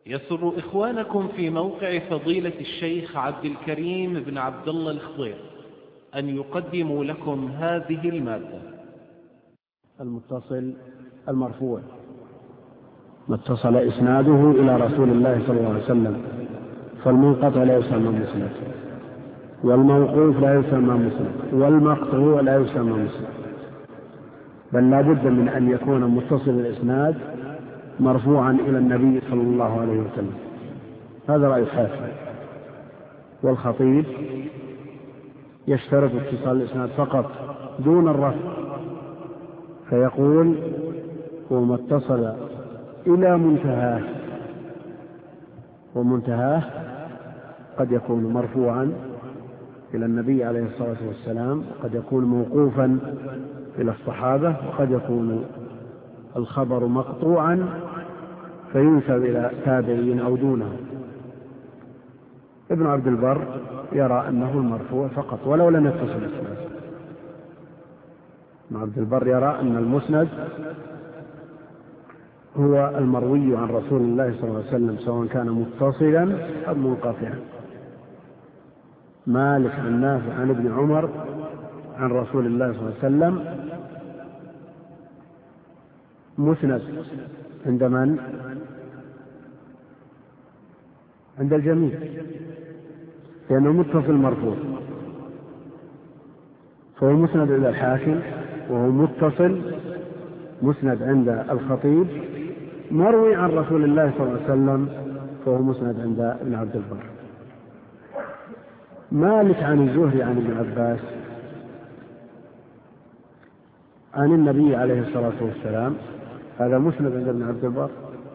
يسر إخوانكم في موقع فضيلة الشيخ عبد الكريم بن عبد الله الخضير أن يقدموا لكم هذه المادة. المتصل المرفوع ما اتصل إسناده إلى رسول الله صلى الله عليه وسلم، فالمنقطع لا يسمى مسند، والموقوف لا يسمى مسند، والمقطوع لا يسمى مسند، بل لا بد من أن يكون متصل الإسناد مرفوعا إلى النبي صلى الله عليه وسلم. هذا رأي الحافظ. والخطيب يشترط اتصال الإسناد فقط دون الرفع، فيقول وما اتصل إلى منتهاه، ومنتهاه قد يكون مرفوعا إلى النبي عليه الصلاة والسلام، وقد يكون موقوفا إلى الصحابة، وقد يكون الخبر مقطوعا فينسب إلى تابعين أو دونه. ابن عبد البر يرى أنه المرفوع فقط ولو لم يتصل الإسناد. ابن عبد البر يرى أن المسند هو المروي عن رسول الله صلى الله عليه وسلم سواء كان متصلا أو منقطعا. مالك عن نافع عن ابن عمر عن رسول الله صلى الله عليه وسلم مسند عند من؟ عند الجميع، لأنه متصل مرفوع، فهو مسند عند الحاكم، وهو متصل مسند عند الخطيب، مروي عن رسول الله صلى الله عليه وسلم فهو مسند عند ابن عبد البر. مالك عن الزهري عن ابن عباس عن النبي عليه الصلاة والسلام، هذا مسند عند ابن عبد البر.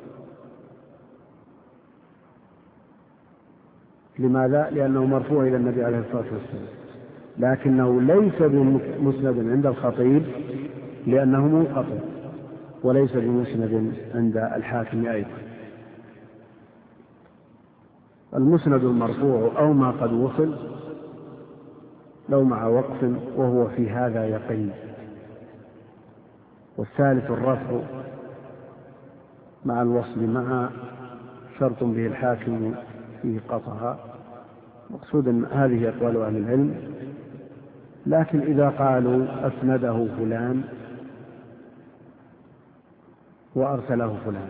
لماذا؟ لأنه مرفوع إلى النبي عليه الصلاة والسلام، لكنه ليس بمسند عند الخطيب لأنه منقطع، وليس بمسند عند الحاكم أيضا. المسند المرفوع أو ما قد وصل لو مع وقف، وهو في هذا يقل. والثالث الرفع مع الوصل مع شرط به الحاكم فيه قطعها. مقصود أن هذه أقوال أهل العلم، لكن إذا قالوا أسنده فلان وأرسله فلان،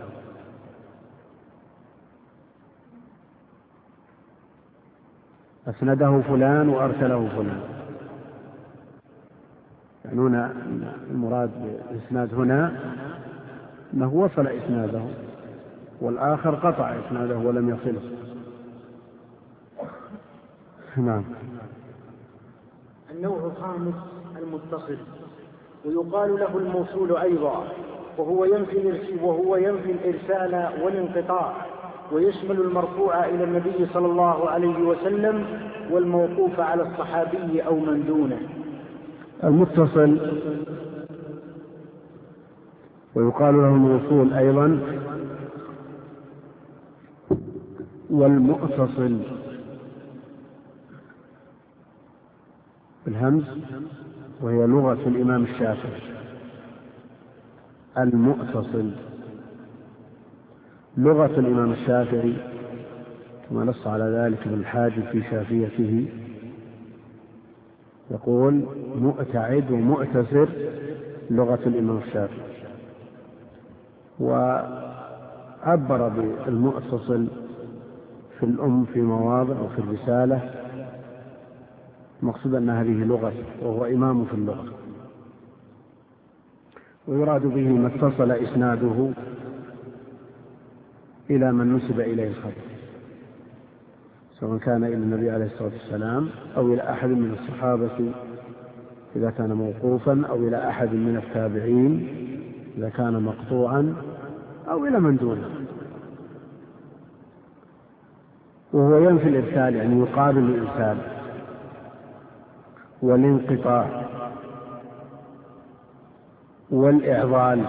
أسنده فلان وأرسله فلان، يعنون المراد بالإسناد هنا أنه وصل إسناده والآخر قطع إسناده ولم يصله. نعم. النوع الخامس المتصل، ويقال له الموصول أيضا، وهو ينفي الإرسال والانقطاع، ويشمل المرفوع إلى النبي صلى الله عليه وسلم والموقوف على الصحابي أو من دونه. المتصل ويقال له الموصول أيضا، والمؤتصل بالهمز، وهي لغة الإمام الشافعي. المؤتصل لغة الإمام الشافعي كما نص على ذلك ابن الحاجب في شافيته، يقول مؤتعد ومؤتسر لغة الإمام الشافعي. وعبر بالمؤتصل في الأم في مواضع وفي الرسالة، المقصود أن هذه لغة وهو إمام في اللغة، ويراد به ما اتصل إسناده إلى من نسب إليه الخبر، سواء كان إلى النبي عليه الصلاة والسلام أو إلى أحد من الصحابة إذا كان موقوفا، أو إلى أحد من التابعين إذا كان مقطوعا، أو إلى من دونه. وهو ينفي الإرسال، يعني يقابل الإرسال والانقطاع والإعضال،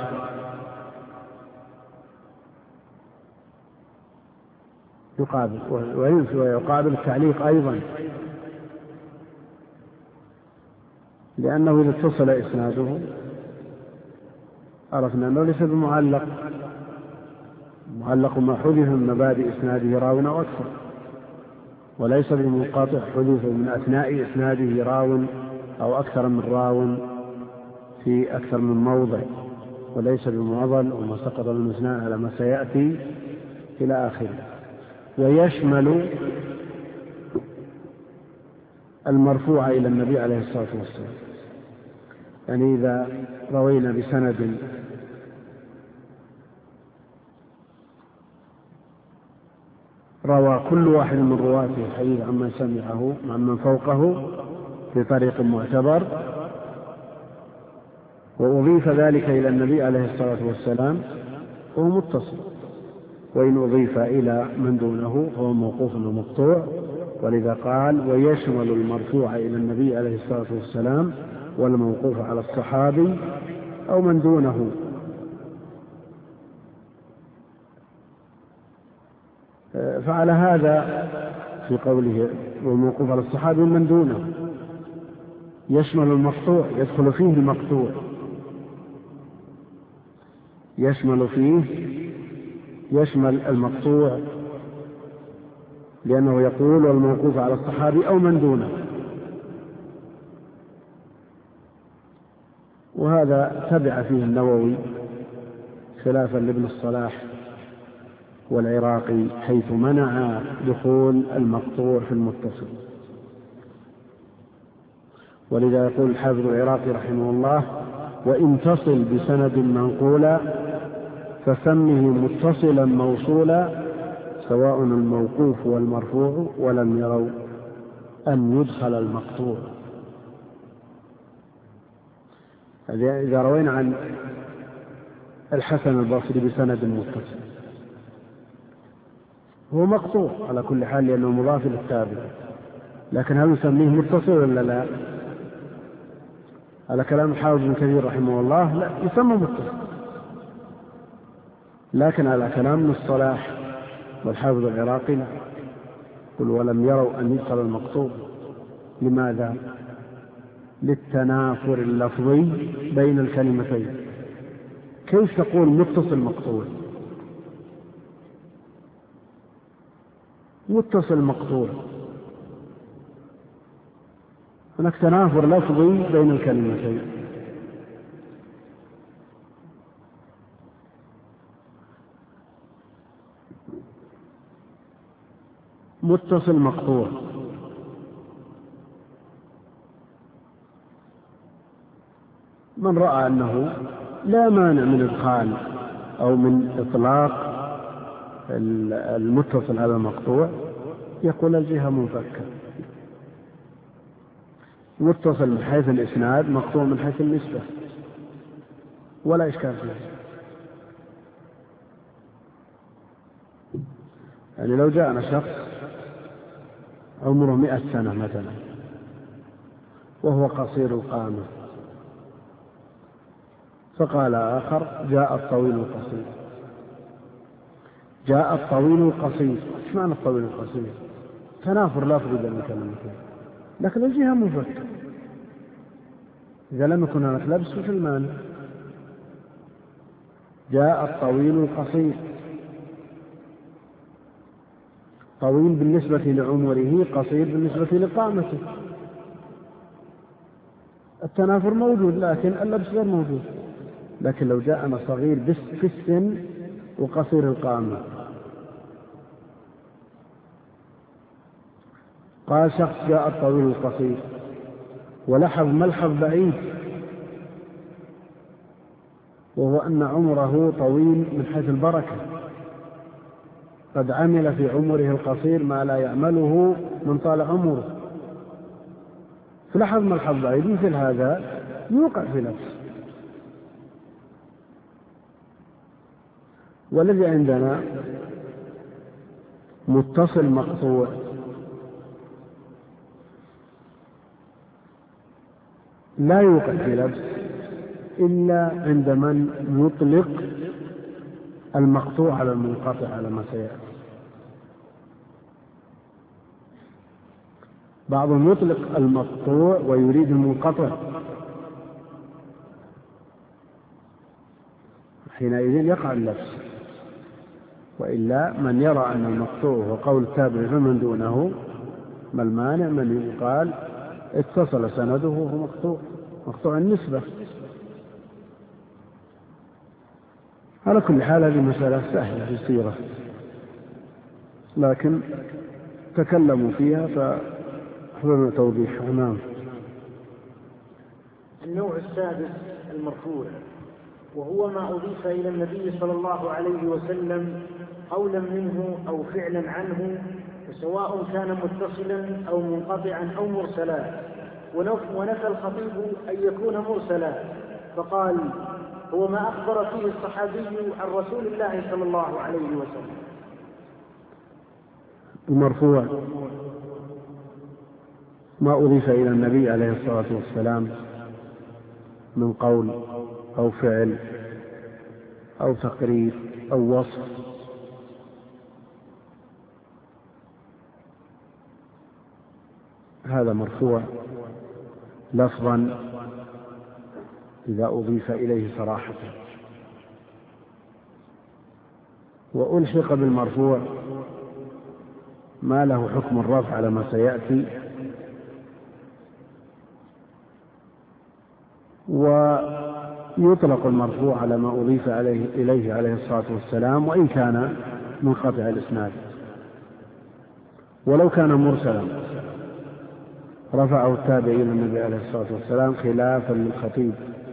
يقابل وينفي ويقابل التعليق أيضا، لأنه إذا اتصل إسناده عرفنا أنه ليس بمعلق، المعلق ما حذف من مبادئ إسناده راو أو أكثر، وليس بمنقطع حذف من أثناء إسناده راو أو أكثر من راو في أكثر من موضع، وليس بمعضل وما سقط من اثنان على ما سيأتي إلى آخره. ويشمل المرفوع إلى النبي عليه الصلاة والسلام، يعني إذا روينا بسند روى كل واحد من رواته الحديث عمن سمعه عمن فوقه بطريق معتبر، وأضيف ذلك إلى النبي عليه الصلاة والسلام فهو متصل، وإن أضيف إلى من دونه فهو موقوف ومقطوع. ولذا قال ويشمل المرفوع إلى النبي عليه الصلاة والسلام والموقوف على الصحابي أو من دونه. فعلى هذا في قوله والموقوف على الصحابي من دونه يشمل المقطوع، يدخل فيه المقطوع، يشمل المقطوع، لأنه يقول والموقوف على الصحابي أو من دونه. وهذا تبع فيه النووي خلافا لابن الصلاح والعراقي، حيث منع دخول المقطوع في المتصل. ولذا يقول الحافظ العراقي رحمه الله وإن تصل بسند منقولا فسمه متصلا موصولا سواء الموقوف والمرفوع ولم يروا أن يدخل المقطوع. إذا روينا عن الحسن البصري بسند متصل هو مقطوع على كل حال لأنه مضاف للتابع، لكن هل نسميه متصل ولا لا؟ على كلام الحافظ ابن كثير رحمه الله لا، يسمى متصل. لكن على كلام ابن الصلاح والحافظ العراقي لا، قل ولم يروا أن يدخل المقطوع. لماذا؟ للتنافر اللفظي بين الكلمتين. كيف تقول متصل مقطوع؟ متصل مقطوع، هناك تنافر لفظي بين الكلمتين. متصل مقطوع من رأى أنه لا مانع من إدخال أو من إطلاق المتصل على المقطوع يقول الجهة منفكة، متصل من حيث الإسناد مقطوع من حيث النسبة، ولا إشكال فيه. يعني لو جاءنا شخص عمره 100 سنة مثلا وهو قصير القامة، فقال آخر جاء الطويل القصير، جاء الطويل القصير. ايش معنى الطويل القصير؟ تنافر لفظي بين الكلمتين، لكن الجهة منفكة. إذا لم يكن هناك لبس في المعنى. جاء الطويل القصير، طويل بالنسبة لعمره، قصير بالنسبة لقامته. التنافر موجود لكن اللبس غير موجود. لكن لو جاءنا صغير في السن وقصير القامة، قال شخص جاء الطويل القصير ولحظ ملحظ بعيد، وهو أن عمره طويل من حيث البركة، قد عمل في عمره القصير ما لا يعمله من طال عمره. في لحظ ملحظ بعيد مثل هذا يوقع في نفسه. والذي عندنا متصل مقطوع لا يوقع في لبس إلا عند من يطلق المقطوع على المنقطع على ما سيأتي. بعضهم يطلق المقطوع ويريد المنقطع، حينئذ يقع اللبس. وإلا من يرى أن المقطوع هو قول التابع فمن دونه، ما المانع من يقال اتصل سنده وهو مقطوع النسبة. على كل حال هذه مسألة سهلة في السيرة، لكن تكلموا فيها فأحضرنا توضيحها. نعم. النوع السادس المرفوع، وهو ما أضيف إلى النبي صلى الله عليه وسلم قولا منه أو فعلا عنه، وسواء كان متصلا أو منقطعا أو مرسلا. ونفى الخطيب أن يكون مرسلا فقال: هو ما أخبر فيه الصحابي عن رسول الله صلى الله عليه وسلم. المرفوع ما أضيف إلى النبي عليه الصلاة والسلام من قول أو فعل أو تقرير أو وصف، هذا مرفوع لفظا إذا أضيف إليه صراحة. وألحق بالمرفوع ما له حكم الرفع على ما سيأتي، ويطلق المرفوع على ما أضيف إليه عليه الصلاة والسلام وإن كان منقطع الإسناد. ولو كان مرسلا رفعه التابع إلى النبي عليه الصلاة والسلام خلافا للخطيب،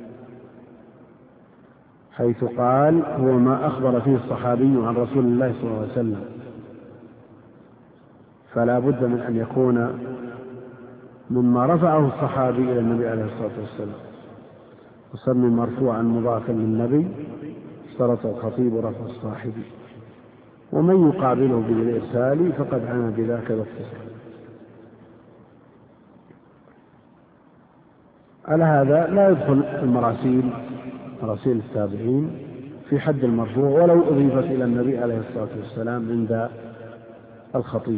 حيث قال: هو ما أخبر فيه الصحابي عن رسول الله صلى الله عليه وسلم، فلا بد من أن يكون مما رفعه الصحابي إلى النبي عليه الصلاة والسلام. وسمي مرفوعا مضافا للنبي، اشترط الخطيب رفع الصاحبي، ومن يقابله بالإرسال فقد عنا بذاك الاتصال. على هذا لا يدخل مراسيل التابعين في حد المرفوع ولو أضيفت إلى النبي عليه الصلاة والسلام عند الخطيب.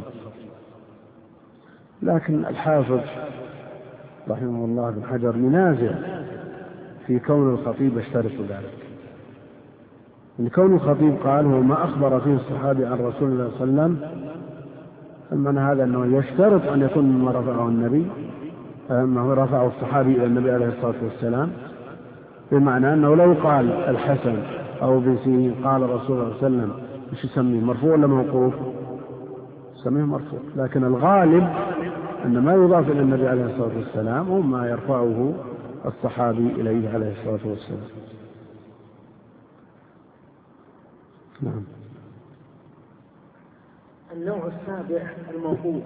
لكن الحافظ رحمه الله بن حجر منازع في كون الخطيب يشترط ذلك، إن كون الخطيب قال: هو ما أخبر فيه الصحابي عن رسول الله صلى الله عليه وسلم، فمن هذا أنه يشترط أن يكون مما رفعه النبي، أنه رفعه الصحابي إلى النبي عليه الصلاة والسلام، بمعنى أنه لو قال الحسن أو ابن سيرين قال رسول الله صلى الله عليه وسلم، مش يسميه مرفوع ولا موقوف؟ يسميه مرفوع. لكن الغالب أن ما يضاف إلى النبي عليه الصلاة والسلام هو ما يرفعه الصحابي إليه عليه الصلاة والسلام. نعم. النوع السابع الموقوف،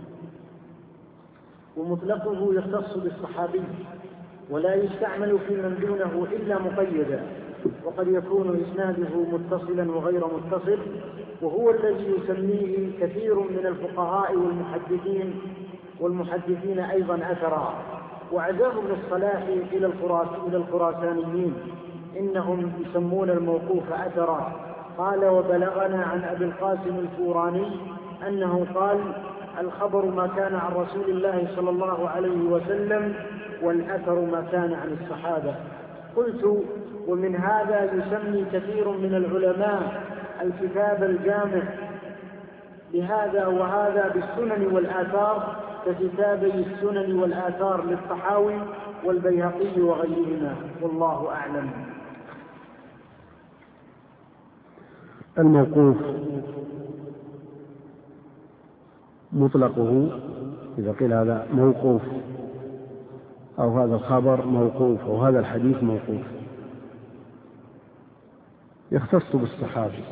ومطلقه يختص بالصحابي ولا يستعمل في من دونه إلا مقيدا، وقد يكون إسناده متصلا وغير متصل، وهو الذي يسميه كثير من الفقهاء والمحدثين أيضا أثرا. وعزاه ابن الصلاح إلى الخراسانيين إنهم يسمون الموقوف أثرا. قال: وبلغنا عن أبي القاسم الفوراني أنه قال: الخبر ما كان عن رسول الله صلى الله عليه وسلم، والأثر ما كان عن الصحابة. قلت: ومن هذا يسمي كثير من العلماء الكتاب الجامع لهذا وهذا بالسنن والآثار ككتابي السنن والآثار للطحاوي والبيهقي وغيرهما، والله أعلم. الموقوف مطلقه إذا قيل هذا موقوف أو هذا الخبر موقوف أو هذا الحديث موقوف يختص بالصحابي،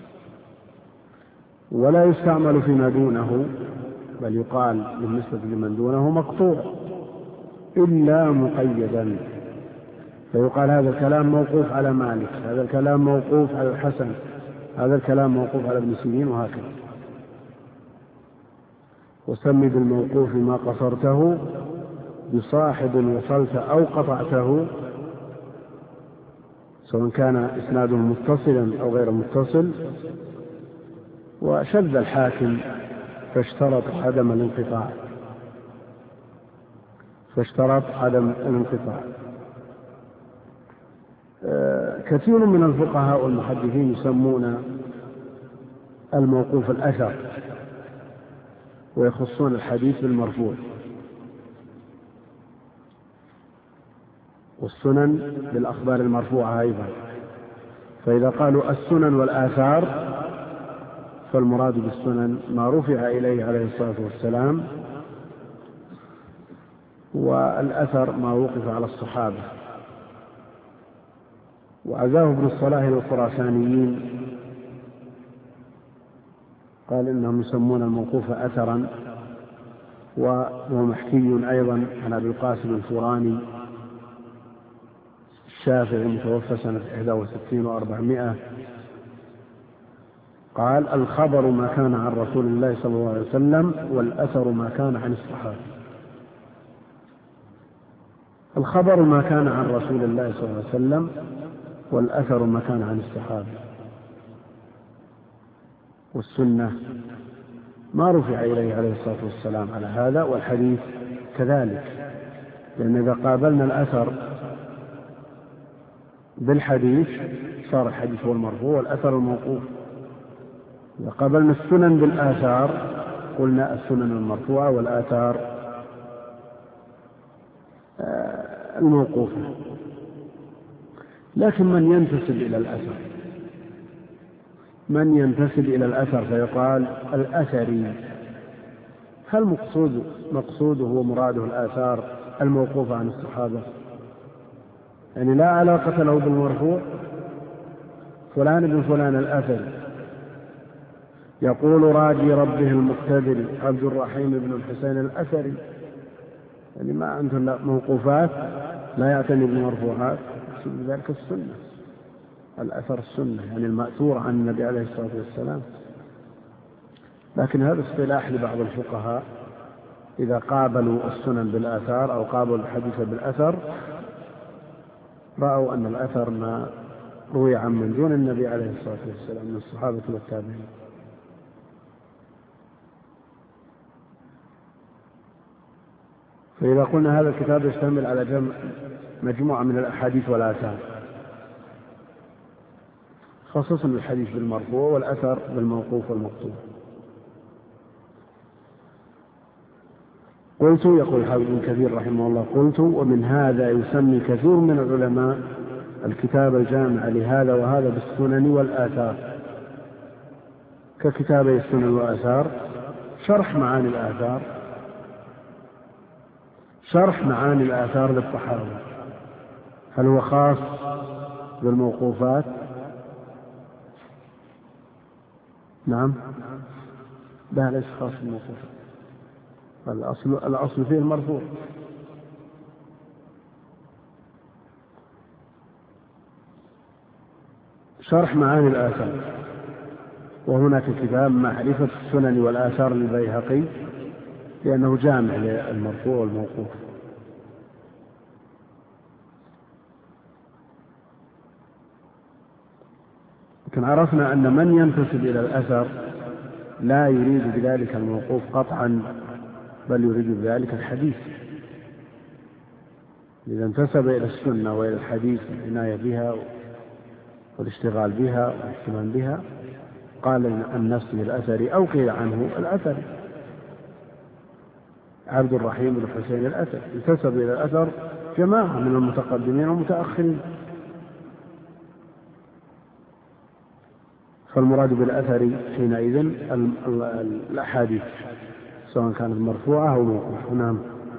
ولا يستعمل فيما دونه، بل يقال بالنسبة لمن دونه مقطوع إلا مقيدا، فيقال هذا الكلام موقوف على مالك، هذا الكلام موقوف على الحسن، هذا الكلام موقوف على ابن سيرين، وهكذا. وسمي بالموقوف ما قصرته بصاحب وصلت أو قطعته، سواء كان إسناده متصلا أو غير متصل. وشذ الحاكم فاشترط عدم الانقطاع. كثير من الفقهاء والمحدثين يسمون الموقوف الأثر، ويخصون الحديث بالمرفوع، والسنن بالأخبار المرفوعة أيضا. فإذا قالوا السنن والآثار فالمراد بالسنن ما رفع إليه عليه الصلاة والسلام، والأثر ما وقف على الصحابة. وعزاه ابن الصلاح للخراسانيين قال إنهم يسمون الموقوف أثرا، وهو محكي أيضا عن أبي القاسم الفوراني الشافعي المتوفى سنة 61 و400. قال: الخبر ما كان عن رسول الله صلى الله عليه وسلم، والأثر ما كان عن الصحابة. الخبر ما كان عن رسول الله صلى الله عليه وسلم، والأثر ما كان عن الصحابة. والسنة ما رفع إليه عليه الصلاة والسلام على هذا، والحديث كذلك، لأن إذا قابلنا الأثر بالحديث صار الحديث هو المرفوع والأثر الموقوف. إذا قابلنا السنن بالآثار قلنا السنن المرفوعة والآثار الموقوفة. لكن من ينتسب إلى الأثر فيقال الأثري، هل مقصوده ومراده الآثار الموقوفة عن الصحابة؟ يعني لا علاقة له بالمرفوع. فلان ابن فلان الأثري يقول راجي ربه المقتدر عبد الرحيم بن الحسين الأثري، يعني ما عنده موقوفات، لا يعتني بالمرفوعات، يقصد ذلك السنة، الأثر السنة، يعني المأثور عن النبي عليه الصلاة والسلام. لكن هذا اصطلاح لبعض الفقهاء، إذا قابلوا السنن بالآثار أو قابلوا الحديث بالأثر رأوا أن الأثر ما روي عن من دون النبي عليه الصلاة والسلام من الصحابة والتابعين. فإذا قلنا هذا الكتاب يشتمل على مجموعة من الأحاديث والآثار، خصوصا الحديث بالمرفوع والأثر بالموقوف والمقطوع. قلت، يقول الحافظ ابن كثير رحمه الله: قلت: ومن هذا يسمي كثير من العلماء الكتاب الجامع لهذا وهذا بالسنن والآثار، ككتابي السنن والآثار شرح معاني الآثار للصحابة. هل هو خاص بالموقوفات؟ نعم، لا، ليس خاص بالموقوفات، الأصل فيه المرفوع. شرح معاني الآثار، وهناك كتاب معرفة السنن والآثار للبيهقي، لأنه جامع للمرفوع والموقوف. لكن عرفنا أن من ينتسب إلى الأثر لا يريد بذلك الموقوف قطعا، بل يريد بذلك الحديث. إذا انتسب إلى السنة وإلى الحديث العناية بها والاشتغال بها والاهتمام بها قال النفس بالأثر، أو قيل عنه الأثر عبد الرحيم بن الحسين الأثر. انتسب إلى الأثر جماعة من المتقدمين والمتأخرين. فالمراد بالأثر حينئذ الأحاديث سواء كانت مرفوعة أو موقوفة. نعم.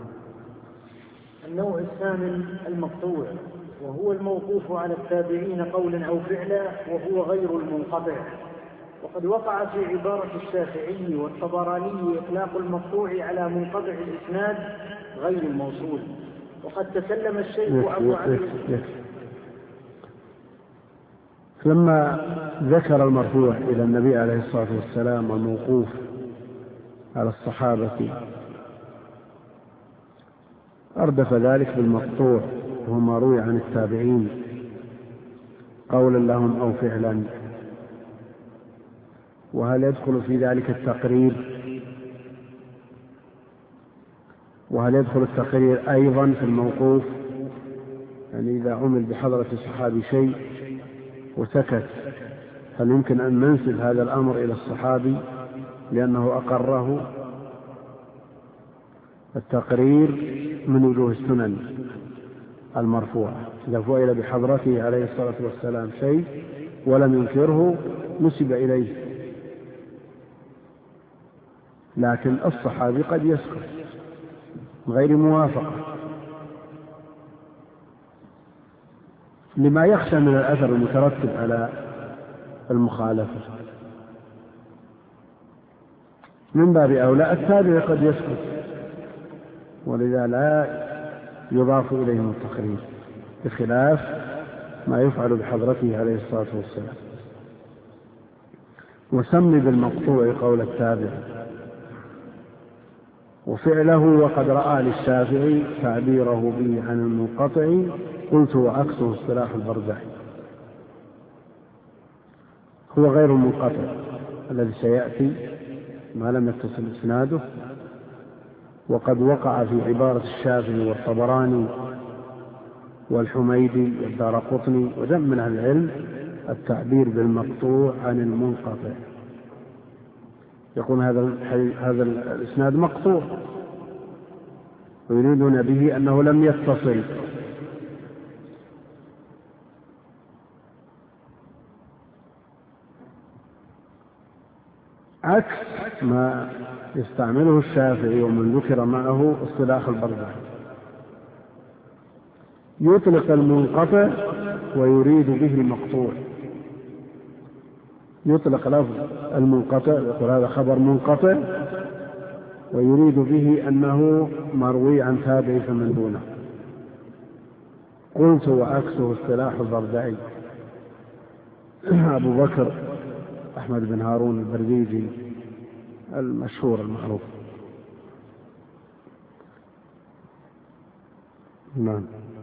النوع الثامن المقطوع، وهو الموقوف على التابعين قولا أو فعلا، وهو غير المنقطع. وقد وقع في عبارة الشافعي والطبراني إطلاق المقطوع على منقطع الإسناد غير الموصول. وقد تكلم الشيخ أبو عبد لما ذكر المرفوع إلى النبي عليه الصلاة والسلام والموقوف على الصحابة أردف ذلك بالمقطوع، وهو ما روي عن التابعين قولا لهم أو فعلا. وهل يدخل في ذلك التقرير؟ وهل يدخل التقرير أيضا في الموقوف؟ يعني إذا عمل بحضرة الصحابي شيء وسكت، هل يمكن أن ننسب هذا الأمر إلى الصحابي لأنه أقره؟ التقرير من وجوه السنن المرفوعة، إذا فعل بحضرته عليه الصلاة والسلام شيء ولم ينكره نسب إليه، لكن الصحابي قد يسكت غير موافقة لما يخشى من الأثر المترتب على المخالفة. من باب أولى التابع قد يسكت، ولذا لا يضاف إليهم التقرير بخلاف ما يفعل بحضرته عليه الصلاة والسلام. وسم بالمقطوع قول التابع وفعله، وقد رأى للشافعي تعبيره به عن المنقطع، قلت وعكسه اصطلاح البرزخي. هو غير المنقطع الذي سيأتي ما لم يتصل إسناده، وقد وقع في عبارة الشافعي والطبراني والحميدي والدارقطني وجمع من أهل العلم التعبير بالمقطوع عن المنقطع، يقول هذا الإسناد مقطوع، ويريدون به أنه لم يتصل. عكس ما يستعمله الشافعي ومن ذكر معه اصطلاح البرزخي، يطلق المنقطع ويريد به المقطوع، يطلق لفظ المنقطع يقول هذا خبر منقطع ويريد به أنه مروي عن تابع فمن دونه. قلت وعكسه اصطلاح البردعي. أبو بكر أحمد بن هارون البرديجي المشهور المعروف. نعم.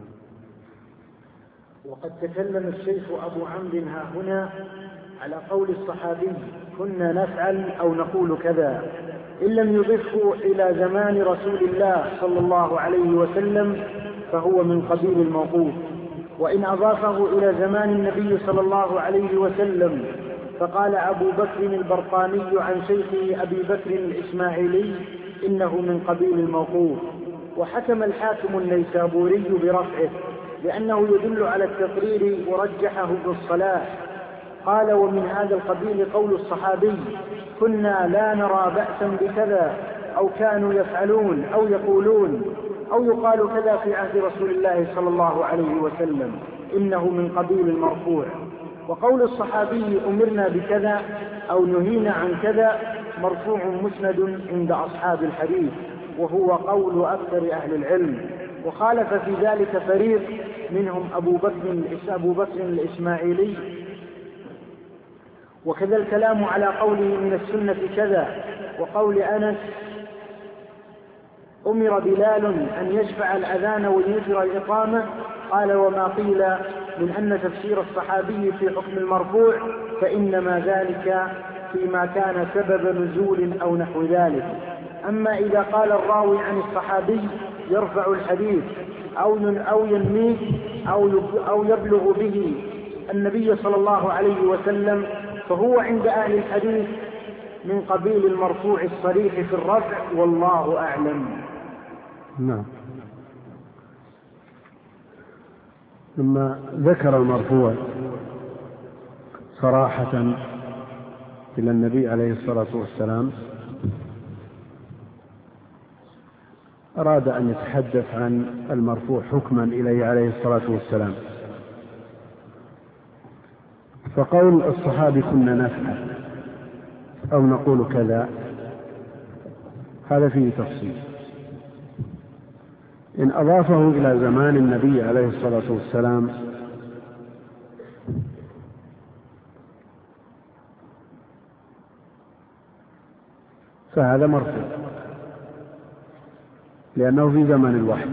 وقد تكلم الشيخ أبو عمرو ها هنا على قول الصحابي كنا نفعل أو نقول كذا، إن لم يضفه إلى زمان رسول الله صلى الله عليه وسلم فهو من قبيل الموقوف، وإن أضافه إلى زمان النبي صلى الله عليه وسلم فقال أبو بكر البرقاني عن شيخه أبي بكر الإسماعيلي إنه من قبيل الموقوف. وحكم الحاكم النيسابوري برفعه لأنه يدل على التقرير ورجحه بالصلاح. قال ومن هذا القبيل قول الصحابي كنا لا نرى بأسا بكذا، أو كانوا يفعلون أو يقولون أو يقال كذا في عهد رسول الله صلى الله عليه وسلم، إنه من قبيل المرفوع. وقول الصحابي أمرنا بكذا أو نهينا عن كذا مرفوع مسند عند أصحاب الحديث، وهو قول أكثر أهل العلم، وخالف في ذلك فريق منهم أبو بكر الإسماعيلي. وكذا الكلام على قوله من السنة كذا، وقول أنس أمر بلال أن يشفع الأذان ويوتر الإقامة، قال وما قيل من أن تفسير الصحابي في حكم المرفوع فإنما ذلك فيما كان سبب نزول أو نحو ذلك. أما إذا قال الراوي عن الصحابي يرفع الحديث أو ينميه أو يبلغ به النبي صلى الله عليه وسلم فهو عند أهل الحديث من قبيل المرفوع الصريح في الرفع، والله أعلم. نعم. لما ذكر المرفوع صراحة إلى النبي عليه الصلاة والسلام أراد أن يتحدث عن المرفوع حكما إليه عليه الصلاة والسلام. فقول الصحابي كنا نفعل أو نقول كذا هذا فيه تفصيل. إن أضافه إلى زمان النبي عليه الصلاة والسلام فهذا مرفوع لأنه في زمن الوحي،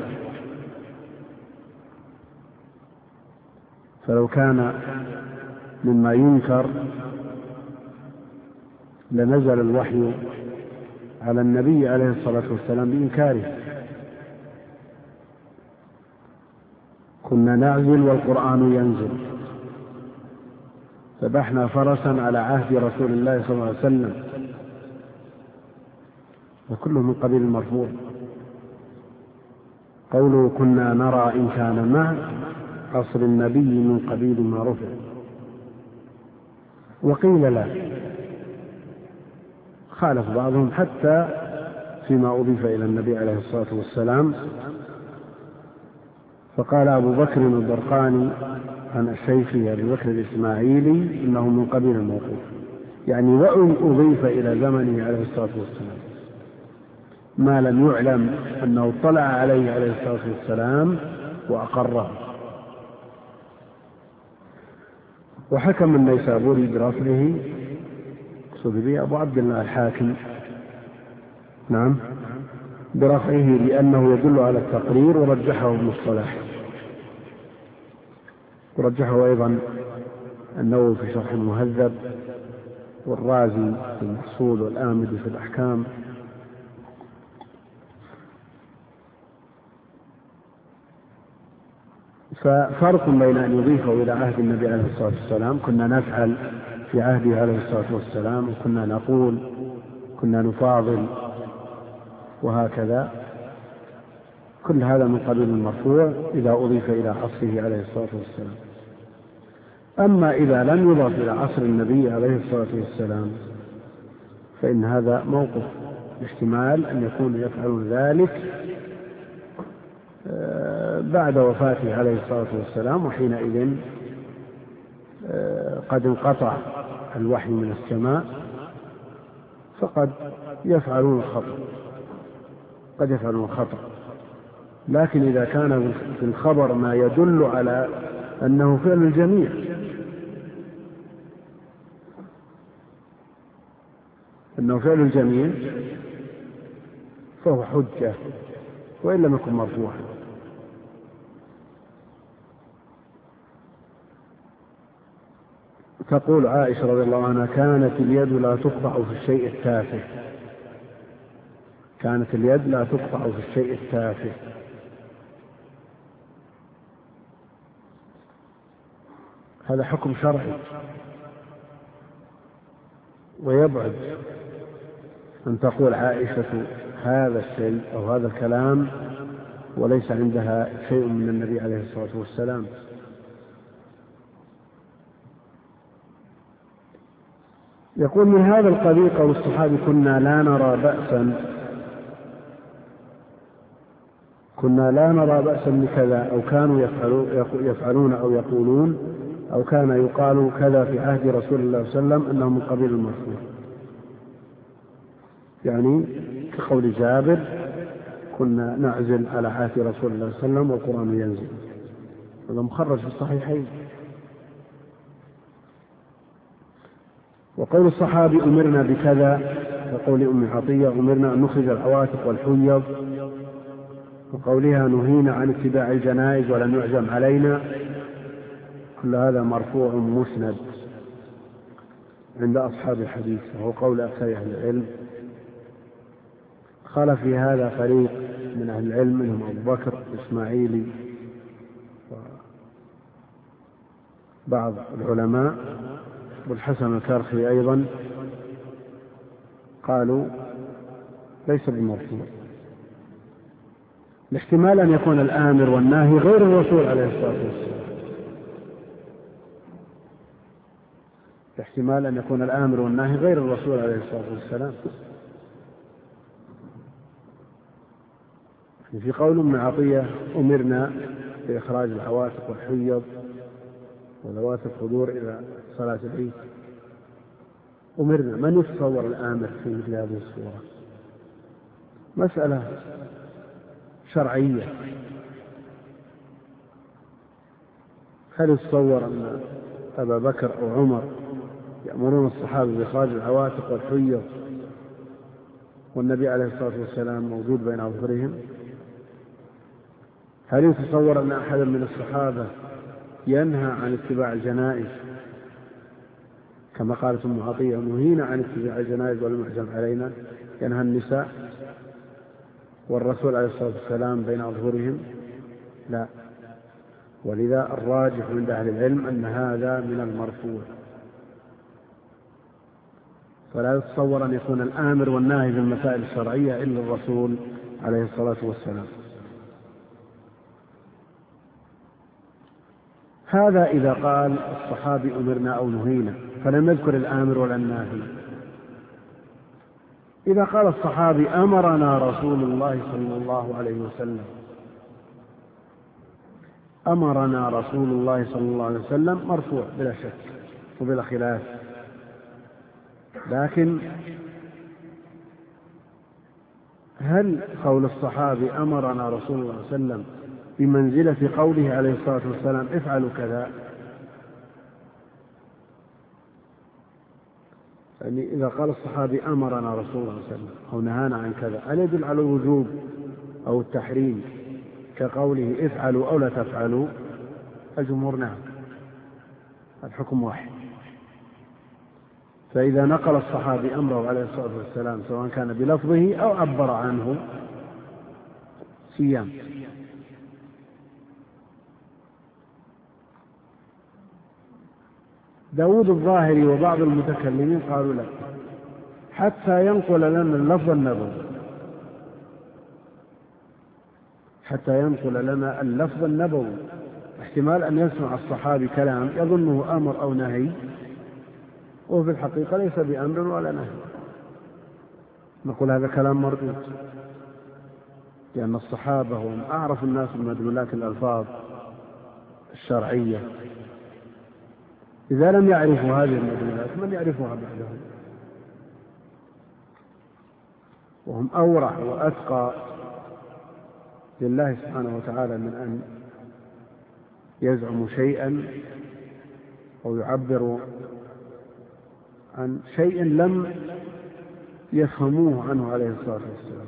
فلو كان مما ينكر لنزل الوحي على النبي عليه الصلاة والسلام بإنكاره. كنا نعزل والقرآن ينزل، ذبحنا فرسا على عهد رسول الله صلى الله عليه وسلم، وكله من قبيل المرفوع. قوله كنا نرى إن كان مع عصر النبي من قبيل ما رفع. وقيل لا، خالف بعضهم حتى فيما أضيف إلى النبي عليه الصلاة والسلام، فقال أبو بكر البرقاني عن الشيخي أبي بكر الإسماعيلي إنه من قبيل الموقوف، يعني وإن أضيف إلى زمنه عليه الصلاة والسلام ما لم يعلم أنه اطلع عليه عليه الصلاة والسلام وأقره. وحكم النيسابوري برفعه، قصد به أبو عبد الله الحاكم، نعم، برفعه لأنه يدل على التقرير، ورجحه ابن الصلاح، ورجحه أيضا النووي في شرح المهذب، والرازي في المحصول، والآمدي في الأحكام. ففرق بين أن يضيفه إلى عهد النبي عليه الصلاة والسلام، كنا نفعل في عهده عليه الصلاة والسلام، وكنا نقول، كنا نفاضل، وهكذا، كل هذا من قبيل المرفوع إذا أضيف إلى عصره عليه الصلاة والسلام. أما إذا لم يضاف إلى عصر النبي عليه الصلاة والسلام فإن هذا موقف، احتمال أن يكون يفعل ذلك بعد وفاته عليه الصلاة والسلام، وحينئذ قد انقطع الوحي من السماء، فقد يفعلون الخطأ، قد يفعلون الخطأ. لكن إذا كان في الخبر ما يدل على أنه فعل الجميع، أنه فعل الجميع، فهو حجة وإن لم يكن مرفوعا. تقول عائشة رضي الله عنها كانت اليد لا تقطع في الشيء التافه، كانت اليد لا تقطع في الشيء التافه. هذا حكم شرعي، ويبعد أن تقول عائشة هذا الشيء أو هذا الكلام وليس عندها شيء من النبي عليه الصلاة والسلام. يقول من هذا القبيل قول الصحابي كنا لا نرى بأسا بكذا، أو كانوا يفعلون أو يقولون، أو كان يقال كذا في عهد رسول الله صلى الله عليه وسلم، أنه من قبيل المرفوع، يعني كقول جابر كنا نعزل على عهد رسول الله صلى الله عليه وسلم والقرآن ينزل، هذا مخرج في الصحيحين. وقول الصحابي أمرنا بكذا كقول أم عطية أمرنا أن نخرج العواتق والحيض، وقولها نهينا عن اتباع الجنائز ولم يعزم علينا، كل هذا مرفوع مسند عند أصحاب الحديث، وهو قول أكثر أهل العلم. خالف في هذا فريق من أهل العلم منهم أبو بكر الإسماعيلي وبعض العلماء، والحسن الكرخي أيضا، قالوا ليس بمرفوع، الاحتمال أن يكون الآمر والناهي غير الرسول عليه الصلاة والسلام، احتمال أن يكون الآمر والناهي غير الرسول عليه الصلاة والسلام. في قول ابن عطية أمرنا بإخراج العواتق والحيض وذوات الخضور إلى صلاة العيد، أمرنا، من يتصور الآمر في مثل هذه الصورة؟ مسألة شرعية، هل يتصور أن أبا بكر أو عمر يأمرون الصحابة بإخراج العواتق والحيض والنبي عليه الصلاة والسلام موجود بين أظهرهم؟ هل يتصور أن أحدا من الصحابة ينهى عن اتباع الجنائز كما قالت أم عطية نهينا عن اتباع الجنائز ولم يعزم علينا، ينهى النساء والرسول عليه الصلاة والسلام بين أظهرهم؟ لا. ولذا الراجح عند أهل العلم أن هذا من المرفوع فلا يتصور أن يكون الآمر والناهي في المسائل الشرعية إلا الرسول عليه الصلاة والسلام. هذا إذا قال الصحابي أمرنا أو نهينا فلم يذكر الآمر ولا الناهي. إذا قال الصحابي أمرنا رسول الله صلى الله عليه وسلم، أمرنا رسول الله صلى الله عليه وسلم مرفوع بلا شك وبلا خلاف، لكن هل قول الصحابي أمرنا رسول الله صلى الله عليه وسلم بمنزلة قوله عليه الصلاة والسلام افعلوا كذا؟ يعني إذا قال الصحابي أمرنا رسول الله صلى الله عليه وسلم أو نهانا عن كذا، هل يدل على الوجوب أو التحريم كقوله افعلوا أو لا تفعلوا؟ الجمهور نعم، الحكم واحد. فإذا نقل الصحابي أمره عليه الصلاة والسلام سواء كان بلفظه أو عبر عنه صيام. داود الظاهري وبعض المتكلمين قالوا لا، حتى ينقل لنا اللفظ النبوي، حتى ينقل لنا اللفظ النبوي. احتمال أن يسمع الصحابي كلام يظنه أمر أو نهي وفي الحقيقة ليس بأمر ولا نهي، نقول هذا كلام مردود، لأن الصحابة هم أعرف الناس بمدلولات الألفاظ الشرعية. إذا لم يعرفوا هذه المدلولات من يعرفها بعدهم؟ وهم أورع وأتقى لله سبحانه وتعالى من أن يزعموا شيئا أو يعبروا عن شيء لم يفهموه عنه عليه الصلاة والسلام.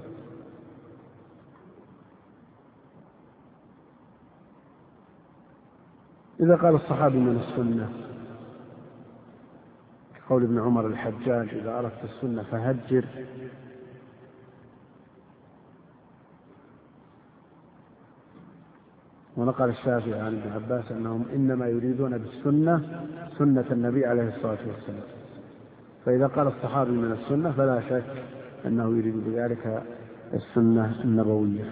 إذا قال الصحابي من السنة قول ابن عمر الحجاج إذا أردت السنة فهجر، ونقل الشافعي عن ابن عباس أنهم إنما يريدون بالسنة سنة النبي عليه الصلاة والسلام. فإذا قال الصحابي من السنة فلا شك أنه يريد بذلك السنة النبوية.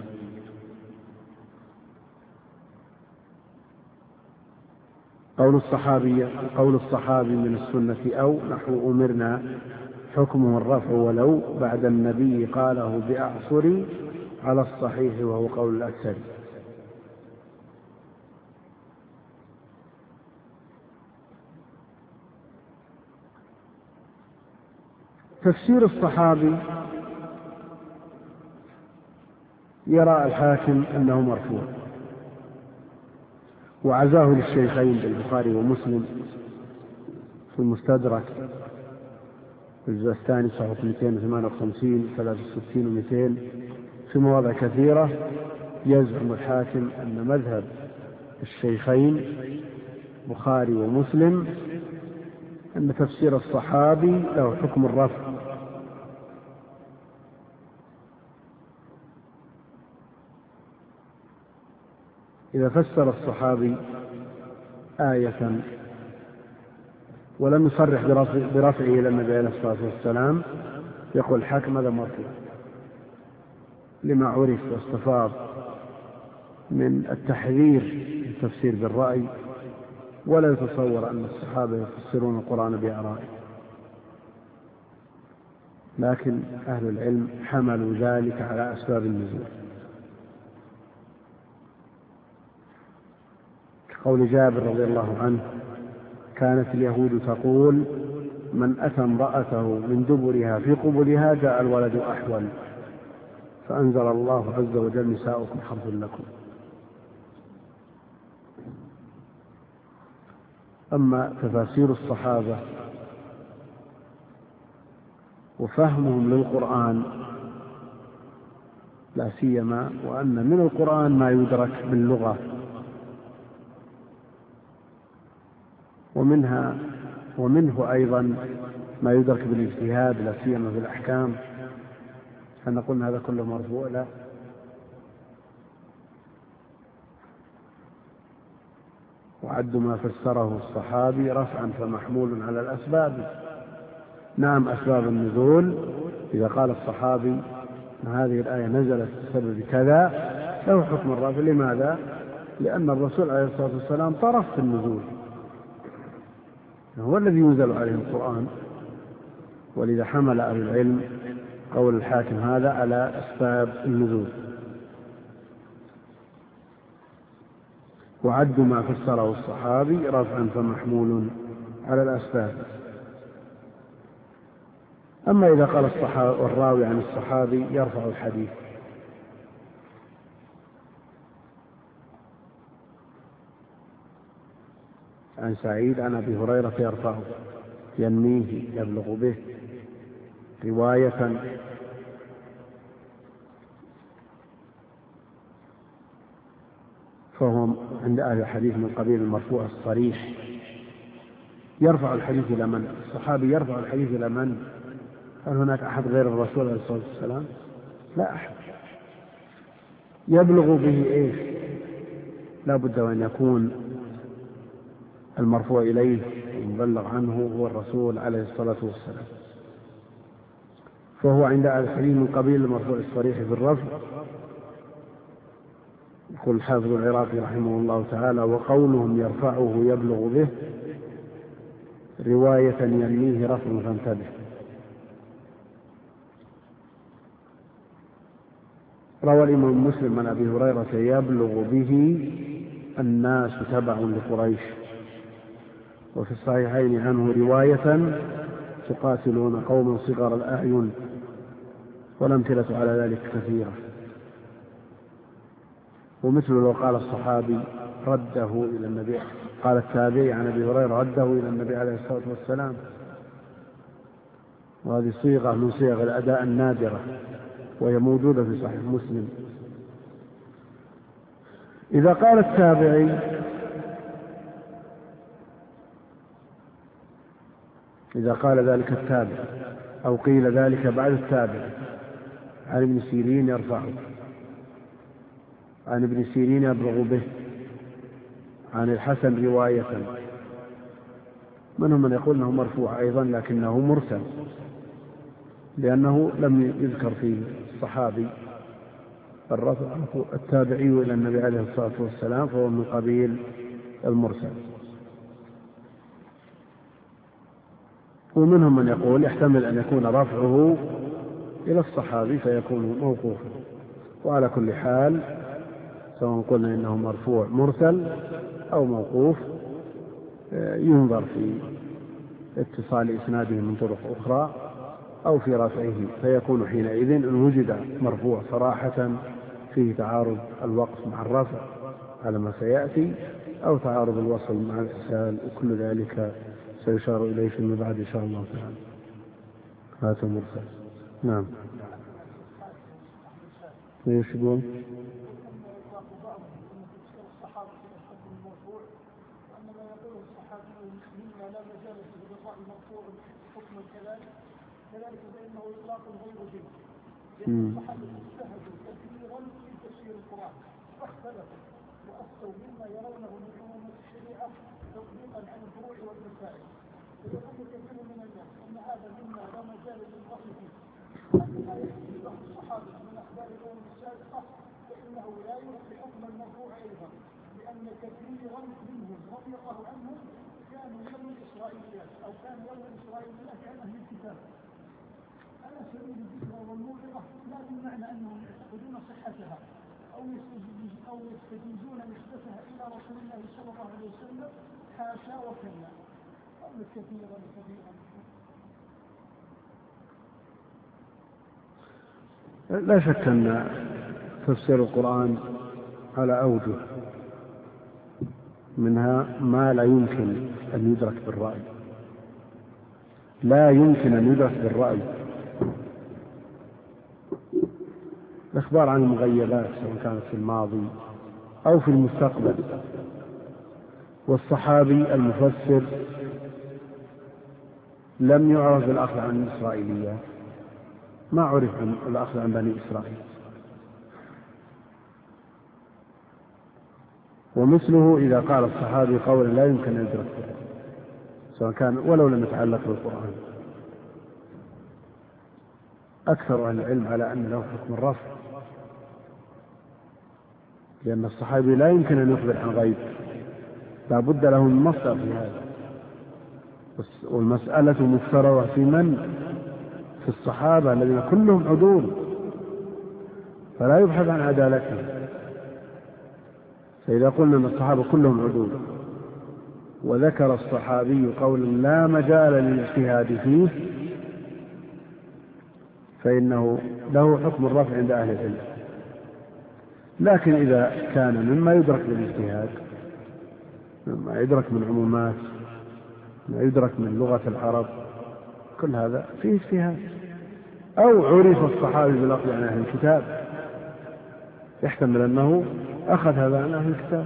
قول الصحابي من السنة أو نحو أمرنا حكمه الرفع ولو بعد النبي قاله بأعصر على الصحيح وهو قول الأكثر. تفسير الصحابي يرى الحاكم أنه مرفوع وعزاه للشيخين البخاري ومسلم في المستدرك في الجزء الثاني صفحة 258 63 و200 في مواضع كثيرة. يزعم الحاكم أن مذهب الشيخين بخاري ومسلم أن تفسير الصحابي له حكم الرفع، إذا فسر الصحابي آية ولم يصرح برفعه إلى النبي عليه الصلاة والسلام يقول الحاكم هذا مرفوع لما عرف واستفاض من التحذير في التفسير بالرأي، ولا يتصور أن الصحابة يفسرون القرآن بآرائهم، لكن أهل العلم حملوا ذلك على أسباب النزول، كقول جابر رضي الله عنه كانت اليهود تقول من أتى امرأته من دبرها في قبلها جاء الولد أحول، فأنزل الله عز وجل نساؤكم حرث لكم. أما تفاسير الصحابة وفهمهم للقرآن لا سيما وأن من القرآن ما يدرك باللغة ومنه أيضا ما يدرك بالاجتهاد لا سيما في الأحكام، هل نقول هذا كله مرفوع؟ لا، وعد ما فسره الصحابي رفعا فمحمول على الأسباب، نعم أسباب النزول إذا قال الصحابي أن هذه الآية نزلت بسبب كذا له حكم الرافع. لماذا؟ لأن الرسول عليه الصلاة والسلام طرف في النزول، هو الذي ينزل عليه القرآن، ولذا حمل أهل العلم قول الحاكم هذا على أسباب النزول، وعدوا ما فسره الصحابي رفعا فمحمول على الأسباب. أما إذا قال الراوي عن الصحابي يرفع الحديث، عن سعيد عن أبي هريرة يرفعه ينميه يبلغ به رواية، فهو عند أهل الحديث من قبيل المرفوع الصريح. يرفع الحديث إلى من؟ الصحابي يرفع الحديث إلى من؟ هل هناك أحد غير الرسول عليه الصلاة والسلام؟ لا أحد. يبلغ به إيش؟ لا بد أن يكون المرفوع إليه المبلغ عنه هو الرسول عليه الصلاة والسلام، فهو عند أهل الحديث من قبيل المرفوع الصريح في الرفع. يقول الحافظ العراقي رحمه الله تعالى: وقولهم يرفعه يبلغ به رواية ينميه رفع فانتبه. روى الإمام مسلم عن أبي هريرة يبلغ به الناس تبع لقريش، وفي الصحيحين عنه رواية تقاتلون قوما صغار الأعين، والأمثلة على ذلك كثيرة. ومثل لو قال الصحابي رده إلى النبي، قال التابعي عن أبي هريرة رده إلى النبي عليه الصلاة والسلام، وهذه صيغة من صيغ الأداء النادرة وهي موجودة في صحيح مسلم. إذا قال التابعي إذا قال ذلك التابع أو قيل ذلك بعد التابع عن ابن سيرين يرفعه، عن ابن سيرين يبلغ به، عن الحسن رواية، منهم من يقول أنه مرفوع أيضا لكنه مرسل، لأنه لم يذكر فيه الصحابي الرفع التابعي إلى النبي عليه الصلاة والسلام، فهو من قبيل المرسل. ومنهم من يقول يحتمل أن يكون رفعه إلى الصحابي فيكون موقوفا. وعلى كل حال سواء قلنا إنه مرفوع مرسل أو موقوف ينظر في اتصال إسناده من طرق أخرى أو في رفعه، فيكون حينئذ إن وجد مرفوع صراحة فيه تعارض الوقف مع الرفع على ما سيأتي، أو تعارض الوصل مع الإرسال، وكل ذلك سيشار إليه فيما بعد إن شاء الله تعالى. هذا مرسل. نعم. ايش يقول؟ كذلك فإنه إطلاق غير جيد، لأن الصحابة اجتهدوا كثيرا في تفسير القرآن فاختلفوا وأفتوا مما يرونه من عموم الشريعة تطبيقا عن الفروع والمسائل، ويقول كثير من الناس أن هذا مما لا مجال للفصل فيه، وأما يحكي بعض الصحابة من أخبار الأمم السابقة فإنه لا يعطي حكم المرفوع أيضا، لأن كثيرا منهم رضي الله عنهم كانوا يروي الإسرائيليات أو كانوا يروي الإسرائيليات عن أهل الكتاب على سبيل الذكر والموعظة، لا بمعنى أنهم يعتقدون صحتها أو يستجيزون نسبتها إلى رسول الله صلى الله عليه وسلم، حاشا وكلا، قال كثيرا كثيرا. لا شك أن تفسير القرآن على أوجه، منها ما لا يمكن أن يدرك بالرأي، لا يمكن أن يدرك بالرأي. الإخبار عن المغيبات سواء كانت في الماضي أو في المستقبل، والصحابي المفسر لم يعرف الأخذ عن الإسرائيليات، ما عرف الأخذ عن بني إسرائيل. ومثله إذا قال الصحابي قولا لا يمكن أن يدرك سواء كان ولو لم يتعلق بالقرآن، أكثر أهل العلم على أن له حكم الرفع، لأن الصحابي لا يمكن أن يخبر عن غيب، لا بد له من مصدر في هذا، والمسألة مفترضة في من؟ في الصحابة الذين كلهم عدول، فلا يبحث عن عدالتهم. فإذا قلنا أن الصحابة كلهم عدول وذكر الصحابي قولا لا مجال للاجتهاد فيه فإنه له حكم الرفع عند أهل العلم. لكن إذا كان مما يدرك بالاجتهاد، مما يدرك من عمومات، ما يدرك من لغة العرب، كل هذا فيه اجتهاد. أو عرف الصحابي بالأخذ عن أهل الكتاب، يحتمل أنه أخذ هذا عن أهل الكتاب.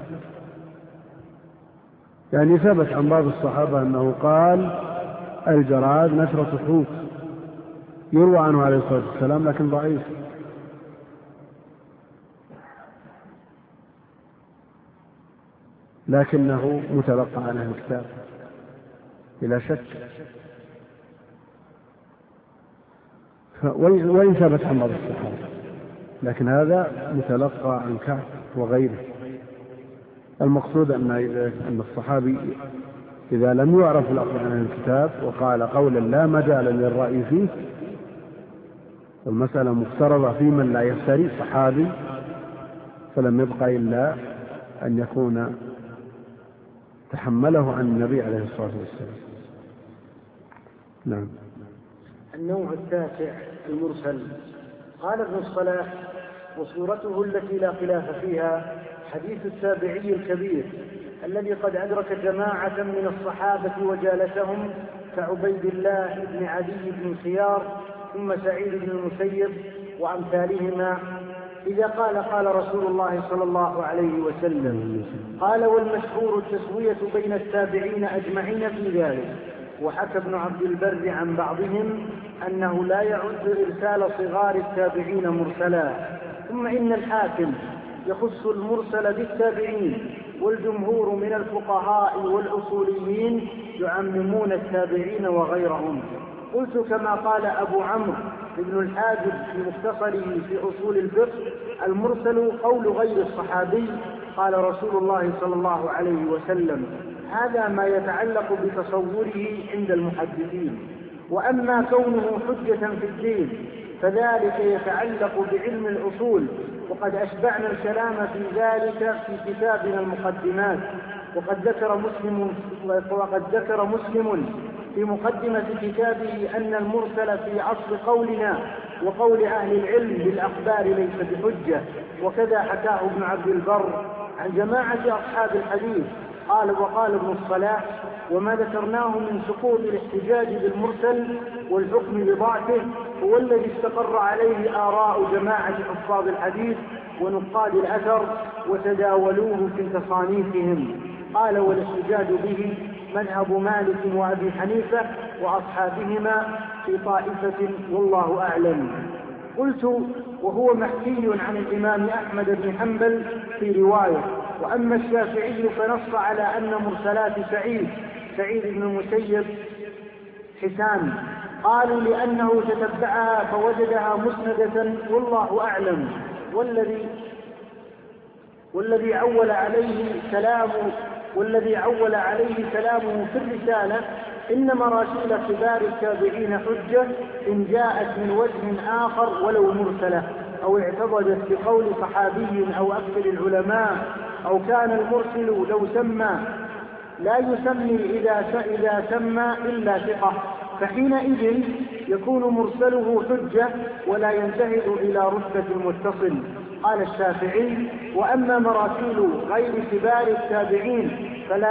يعني ثبت عن بعض الصحابة أنه قال الجراد نشرة حوت، يروى عنه عليه الصلاة والسلام لكن ضعيف. لكنه متلقى عن أهل الكتاب بلا شك. وإن ثبت عن بعض الصحابة، لكن هذا متلقى عن كعب وغيره. المقصود أن الصحابي إذا لم يعرف الأخذ عن أهل الكتاب وقال قولا لا مجال للرأي فيه، والمسألة مفترضة في من لا يفتري صحابي، فلم يبقى إلا أن يكون تحمله عن النبي عليه الصلاة والسلام. نعم. النوع التاسع المرسل. قال ابن الصلاح: وصورته التي لا خلاف فيها حديث التابعي الكبير الذي قد أدرك جماعة من الصحابة وجالسهم كعبيد الله بن عدي بن خيار ثم سعيد بن المسيب وأمثالهما، إذا قال رسول الله صلى الله عليه وسلم. قال: والمشهور التسوية بين التابعين أجمعين في ذلك. وحكى ابن عبد البر عن بعضهم أنه لا يعد إرسال صغار التابعين مرسلا. ثم إن الحاكم يخص المرسل بالتابعين، والجمهور من الفقهاء والأصوليين يعممون التابعين وغيرهم. قلت كما قال أبو عمرو بن الحاجب في مختصره في أصول الفقه: المرسل قول غير الصحابي قال رسول الله صلى الله عليه وسلم. هذا ما يتعلق بتصوره عند المحدثين. وأما كونه حجة في الدين فذلك يتعلق بعلم الأصول، وقد أشبعنا الكلام في ذلك في كتابنا المقدمات. وقد ذكر مسلم في مقدمة كتابه أن المرسل في أصل قولنا وقول أهل العلم بالأخبار ليس بحجة. وكذا حكاه ابن عبد البر عن جماعة أصحاب الحديث. وقال ابن الصلاح: وما ذكرناه من سقوط الاحتجاج بالمرسل والحكم بضعفه هو الذي استقر عليه آراء جماعة حفاظ الحديث ونقاد الأثر وتداولوه في تصانيفهم. قال: والاحتجاج به مذهب مالك وأبي حنيفة وأصحابهما في طائفة والله أعلم. قلت: وهو محكي عن الإمام أحمد بن حنبل في رواية. وأما الشافعي فنص على أن مرسلات سعيد بن المسيب حسان. قالوا لأنه تتبعها فوجدها مسندة والله أعلم. والذي عول عليه كلامه في الرسالة إن مراسيل كبار التابعين حجة إن جاءت من وجه آخر ولو مرسلة، أو اعتضدت بقول صحابي أو أكثر العلماء، أو كان المرسل لو سمى لا يسمي إذا سمى إلا ثقة، فحينئذ يكون مرسله حجة ولا ينتهي إلى رتبة المتصل. قال الشافعي: وأما مراسيل غير كبار التابعين فلا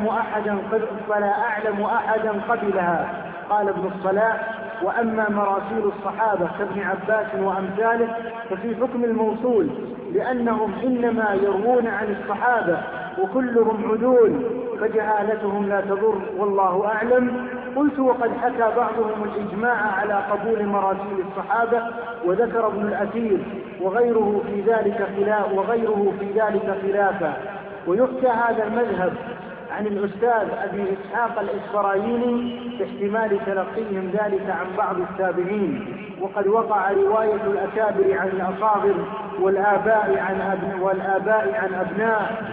أعلم أحدا قبلها. قال ابن الصلاح: وأما مراسيل الصحابة كابن عباس وأمثاله ففي حكم الموصول، لأنهم إنما يروون عن الصحابة وكلهم عدول فجهالتهم لا تضر والله أعلم. قلت: وقد حكى بعضهم الإجماع على قبول مراسيل الصحابة، وذكر ابن الأثير وغيره في ذلك خلافا. ويحكى هذا المذهب عن الأستاذ أبي إسحاق الإسفرايني باحتمال تلقيهم ذلك عن بعض التابعين. وقد وقع رواية الأكابر عن الأصاغر والآباء عن أبناء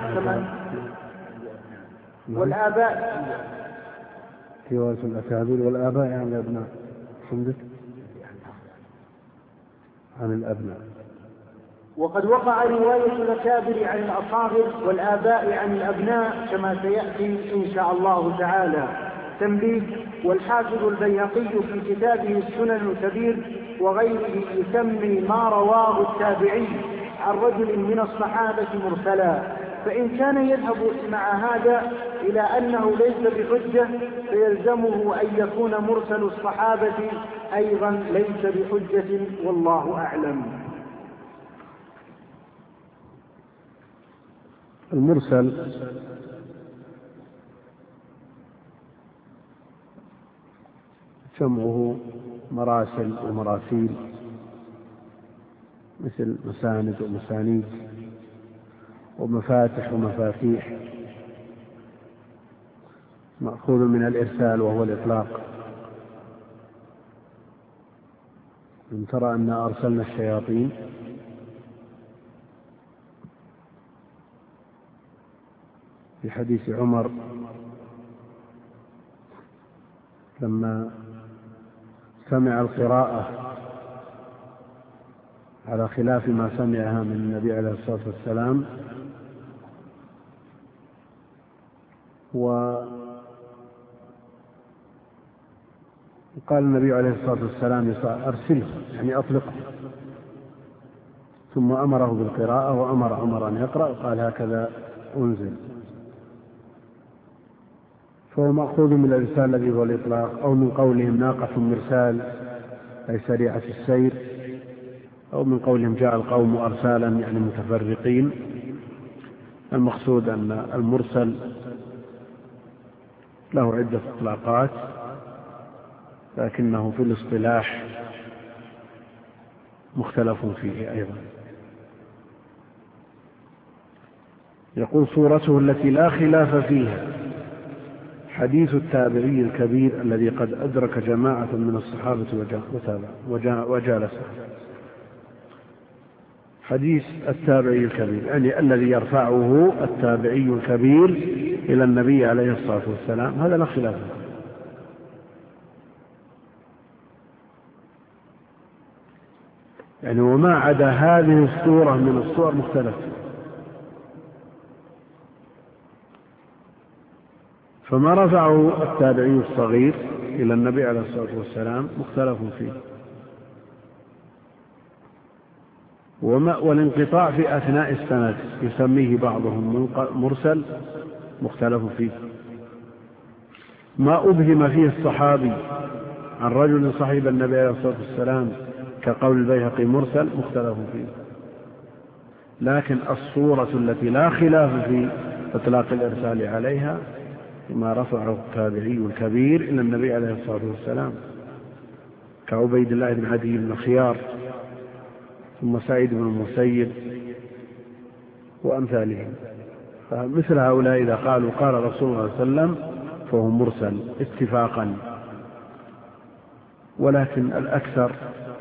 رواية الأكابر والآباء عن الأبناء عن الأبناء. وقد وقع رواية الأكابر عن الأصاغر والآباء عن الأبناء كما سيأتي إن شاء الله تعالى. تنبيه: والحافظ البيهقي في كتابه السنن الكبير وغيره يسمي ما رواه التابعي عن رجل من الصحابة مرسلا، فإن كان يذهب مع هذا إلى أنه ليس بحجة فيلزمه أن يكون مرسل الصحابة أيضا ليس بحجة، والله أعلم. المرسل جمعه مراسل ومراسيل، مثل مساند ومسانيد ومفاتح ومفاتيح، مأخوذ من الإرسال وهو الإطلاق. إن ترى أن أرسلنا الشياطين في حديث عمر لما سمع القراءة على خلاف ما سمعها من النبي عليه الصلاة والسلام، وقال النبي عليه الصلاة والسلام أرسله يعني أطلقه، ثم أمره بالقراءة وأمر عمر أن يقرأ وقال هكذا أنزل. فهو مأخوذ من الإرسال الذي هو الإطلاق، أو من قولهم ناقة مرسال أي سريعة السير، أو من قولهم جاء القوم أرسالا يعني متفرقين. المقصود أن المرسل له عدة إطلاقات، لكنه في الاصطلاح مختلف فيه أيضا. يقول: صورته التي لا خلاف فيها حديث التابعي الكبير الذي قد أدرك جماعة من الصحابة وجالسه. حديث التابعي الكبير يعني الذي يرفعه التابعي الكبير إلى النبي عليه الصلاة والسلام، هذا لا خلاف فيه. يعني وما عدا هذه الصورة من الصور مختلفة. فما رفعه التابعي الصغير إلى النبي عليه الصلاة والسلام مختلف فيه، والانقطاع في أثناء السند يسميه بعضهم مرسل مختلف فيه. ما أبهم فيه الصحابي عن رجل صحيب النبي عليه الصلاة والسلام كقول البيهقي مرسل مختلف فيه. لكن الصورة التي لا خلاف في إطلاق الإرسال عليها ما رفعه التابعي الكبير إلى النبي عليه الصلاة والسلام كعبيد الله بن عدي بن خيار، ثم سعيد بن المسيب وأمثالهم. فمثل هؤلاء إذا قالوا قال رسول الله صلى الله عليه وسلم فهو مرسل اتفاقا. ولكن الأكثر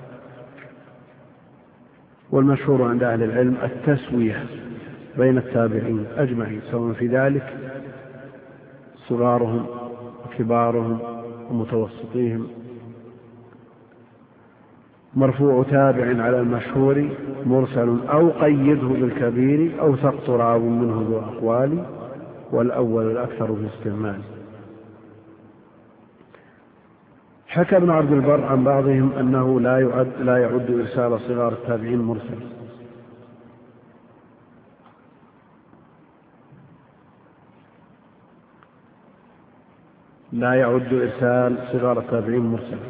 والمشهور عند أهل العلم التسوية بين التابعين أجمعين، سواء في ذلك صغارهم وكبارهم ومتوسطيهم. مرفوع تابع على المشهور مرسل، أو قيده بالكبير، أو سقط راو منه ذو أقوال، والأول الأكثر في استعمال. حكى ابن عبد البر عن بعضهم أنه لا يعد إرسال صغار التابعين مرسل. لا يعد إرسال صغار التابعين مرسل.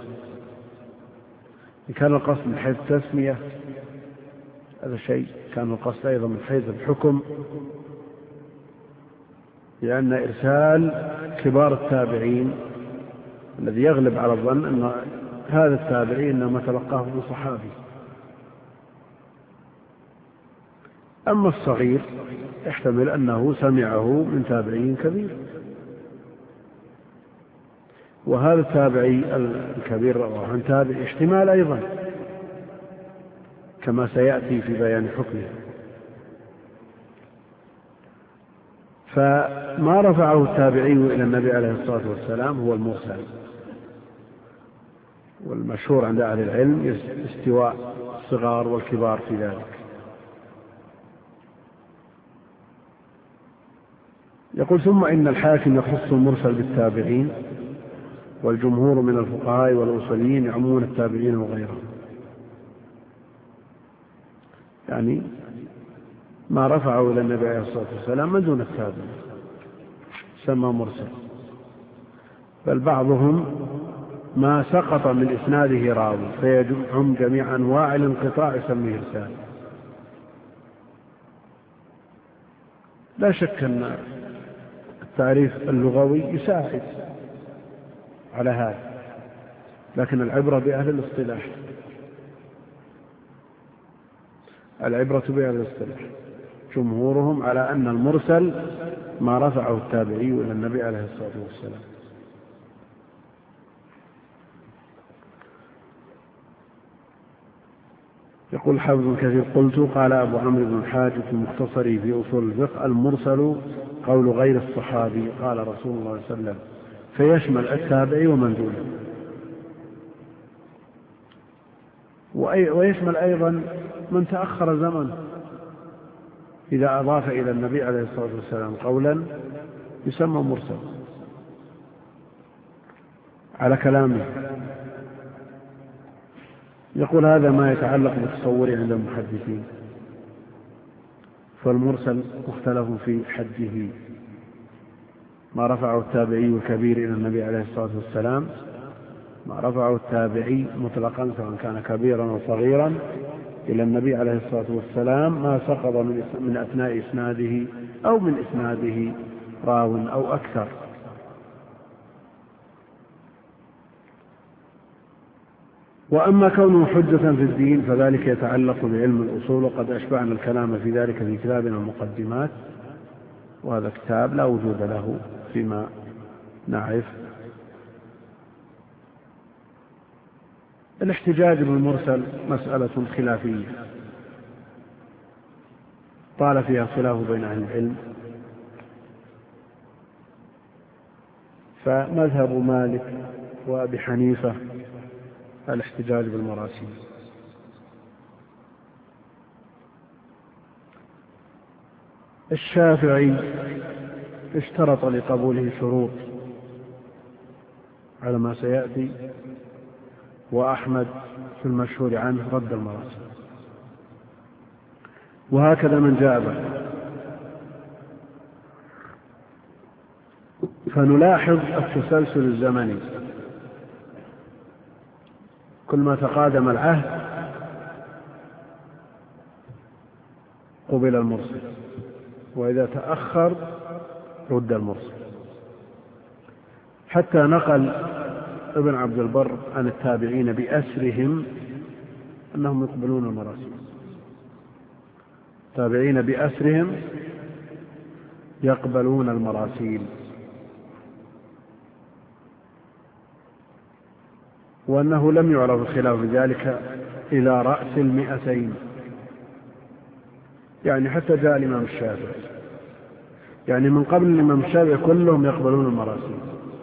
إن كان القصد من حيث التسمية هذا شيء، كان القصد أيضا من حيث الحكم، لأن إرسال كبار التابعين الذي يغلب على الظن أن هذا التابعي إنما تلقاه من صحابي. أما الصغير يحتمل أنه سمعه من تابعي كبير، وهذا التابعي الكبير رواه عن تابعي احتمال أيضا كما سيأتي في بيان حكمه. فما رفعه التابعي إلى النبي عليه الصلاة والسلام هو المرسل، والمشهور عند أهل العلم استواء الصغار والكبار في ذلك. يقول ثم إن الحاكم يخص المرسل بالتابعين، والجمهور من الفقهاء والأصوليين يعمون التابعين وغيرهم، يعني ما رفعه إلى النبي عليه الصلاة والسلام من دون التابعين سمى مرسل. بل بعضهم ما سقط من إسناده راوي فيجمعهم جميع أنواع الانقطاع يسميه إرسال. لا شك أن التعريف اللغوي يساعد على هذا، لكن العبرة بأهل الاصطلاح، العبرة بأهل الاصطلاح. جمهورهم على أن المرسل ما رفعه التابعي إلى النبي عليه الصلاة والسلام. يقول حافظ ابن كثير قلت قال أبو عمرو بن الحاج في مختصره في أصول الفقه المرسل قول غير الصحابي قال رسول الله صلى الله عليه وسلم، فيشمل التابعي ومن دونه، ويشمل أيضا من تأخر زمن إذا أضاف إلى النبي عليه الصلاة والسلام قولا يسمى مرسل على كلامه. يقول هذا ما يتعلق بالتصور عند المحدثين، فالمرسل مختلف في حده. ما رفعه التابعي الكبير إلى النبي عليه الصلاة والسلام، ما رفعه التابعي مطلقا سواء كان كبيرا أو صغيرا إلى النبي عليه الصلاة والسلام ما سقط من أثناء إسناده أو من إسناده راو أو أكثر. وأما كونه حجة في الدين فذلك يتعلق بعلم الأصول، وقد أشبعنا الكلام في ذلك في كتابنا المقدمات، وهذا كتاب لا وجود له فيما نعرف. الاحتجاج بالمرسل مسألة خلافية طال فيها خلاف بين أهل العلم، فمذهب مالك وأبي حنيفة الاحتجاج بالمراسيل. الشافعي اشترط لقبوله شروط على ما سيأتي، وأحمد في المشهور عنه رد المراسيل، وهكذا من جاء به. فنلاحظ التسلسل الزمني، كل ما تقادم العهد قبل المرسل، وإذا تأخر رد المرسل، حتى نقل ابن عبد البر عن التابعين بأسرهم أنهم يقبلون المراسيل. التابعين بأسرهم يقبلون المراسيل، وأنه لم يعرف الخلاف بذلك إلى رأس 200، يعني حتى جاء الإمام الشافعي، يعني من قبل الإمام الشافعي كلهم يقبلون المراسيل.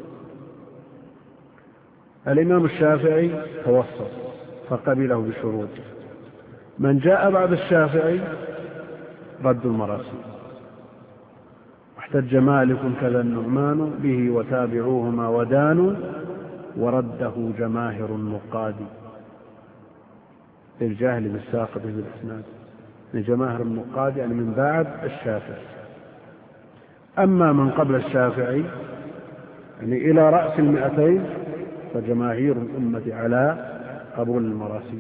الإمام الشافعي توسط فقبله بشروط، من جاء بعد الشافعي رد المراسيل. واحتج مالك كذا النعمان به وتابعوهما ودانوا ورده جماهر النقاد للجاهل بالساقط بالإسناد، لجماهر النقاد يعني من بعد الشافعي. أما من قبل الشافعي يعني إلى رأس 200 فجماهير الأمة على قبول المراسيل.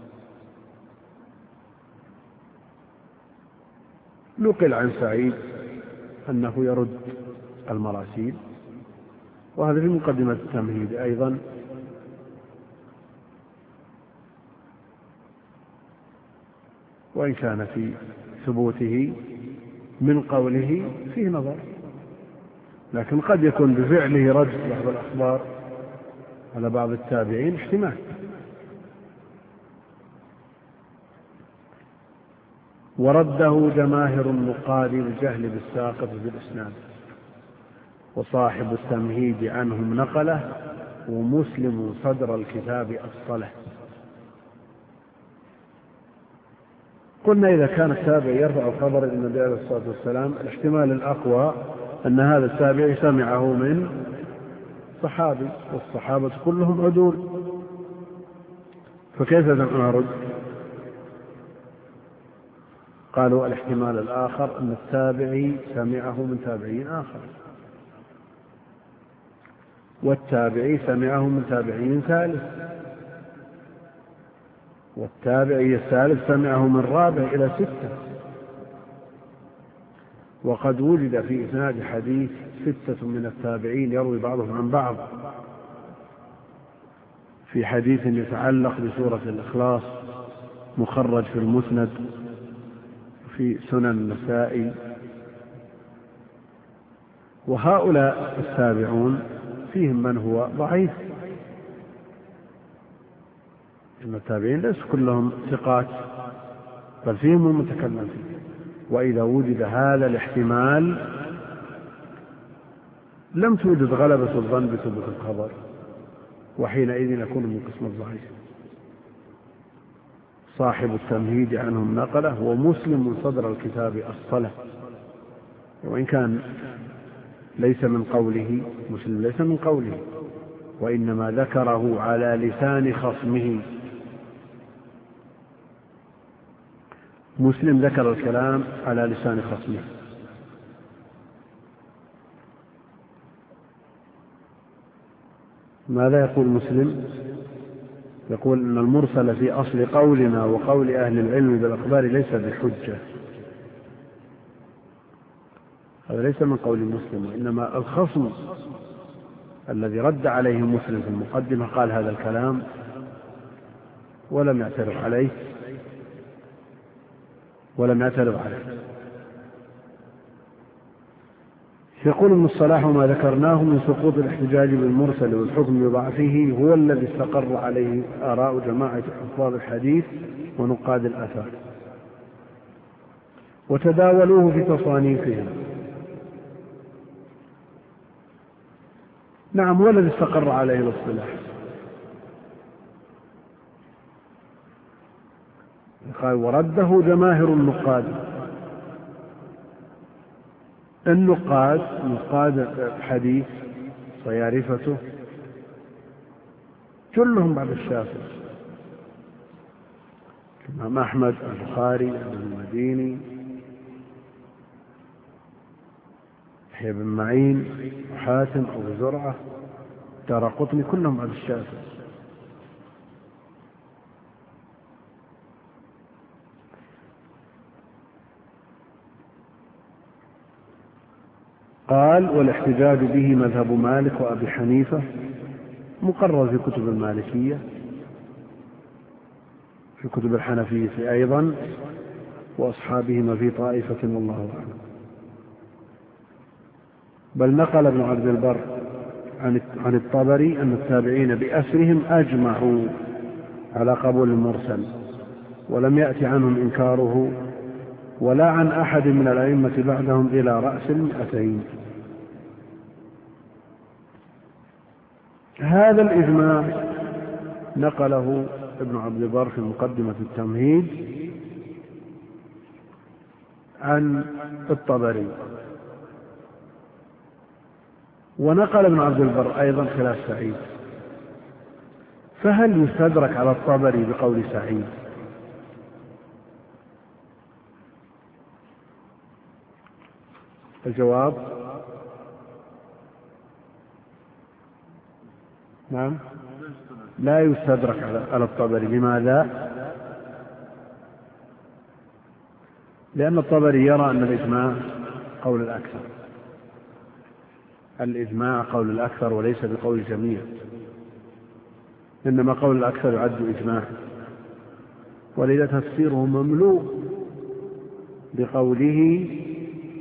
نقل عن سعيد أنه يرد المراسيل، وهذا في مقدمة التمهيد أيضا. وإن كان في ثبوته من قوله فيه نظر، لكن قد يكون بفعله رد بعض الأخبار على بعض التابعين احتمال. ورده جماهر النقاد للجهل بالساقط بالإسناد، وصاحب التمهيد عنهم نقله، ومسلم صدر الكتاب أصله. قلنا إذا كان التابع يرفع الخبر إلى النبي عليه الصلاة والسلام، الاحتمال الأقوى أن هذا التابع سمعه من صحابي، والصحابة كلهم عدول، فكيف نرد؟ قالوا الاحتمال الآخر أن التابعي سمعه من تابعين آخر، والتابعي سمعه من تابعين ثالث، والتابعي الثالث سمعه من رابع إلى 6. وقد وجد في إسناد حديث 6 من التابعين يروي بعضهم عن بعض، في حديث يتعلق بسورة الإخلاص مخرج في المسند في سنن النسائي. وهؤلاء التابعون فيهم من هو ضعيف، إن التابعين ليس كلهم ثقات، بل فيهم المتكلم فيه. وإذا وجد هذا الاحتمال لم توجد غلبة الظن بثبوت الخبر، وحينئذ يكون من قسم الضعيف. صاحب التمهيد عنهم نقله، ومسلم صدر الكتاب أصله. وإن كان ليس من قوله، مسلم ليس من قوله، وإنما ذكره على لسان خصمه. مسلم ذكر الكلام على لسان خصمه. ماذا يقول مسلم؟ يقول أن المرسل في أصل قولنا وقول أهل العلم بالأخبار ليس بحجة. هذا ليس من قول مسلم، وإنما الخصم الذي رد عليه مسلم في المقدمة قال هذا الكلام ولم يعترض عليه. يقول ابن الصلاح: وما ذكرناه من سقوط الاحتجاج بالمرسل والحكم بضعفه هو الذي استقر عليه آراء جماعة حفاظ الحديث ونقاد الآثار، وتداولوه في تصانيفهم. نعم، هو الذي استقر عليه الاصطلاح. قال: ورده جماهر النقاد نقاد الحديث ويعرفته كلهم بعد الشافعي، الإمام أحمد، البخاري، ابن المديني، يحيى بن معين، وحاتم، أبو زرعة، دارقطني، كلهم بعد الشافعي. قال: والاحتجاج به مذهب مالك وأبي حنيفة، مقرر في كتب المالكية، في كتب الحنفية أيضا، وأصحابهما في طائفة، والله أعلم. بل نقل ابن عبد البر عن الطبري أن التابعين بأسرهم أجمعوا على قبول المرسل، ولم يأتي عنهم إنكاره ولا عن أحد من الأئمة بعدهم إلى رأس 200. هذا الإجماع نقله ابن عبد البر في مقدمة التمهيد عن الطبري، ونقل ابن عبد البر أيضا خلاف سعيد. فهل يستدرك على الطبري بقول سعيد؟ الجواب: نعم، لا يستدرك على الطبري. لماذا؟ لأن الطبري يرى أن الإجماع قول الأكثر، الإجماع قول الأكثر وليس بقول الجميع، إنما قول الأكثر يعد إجماع، ولذا تفسيره مملوء بقوله: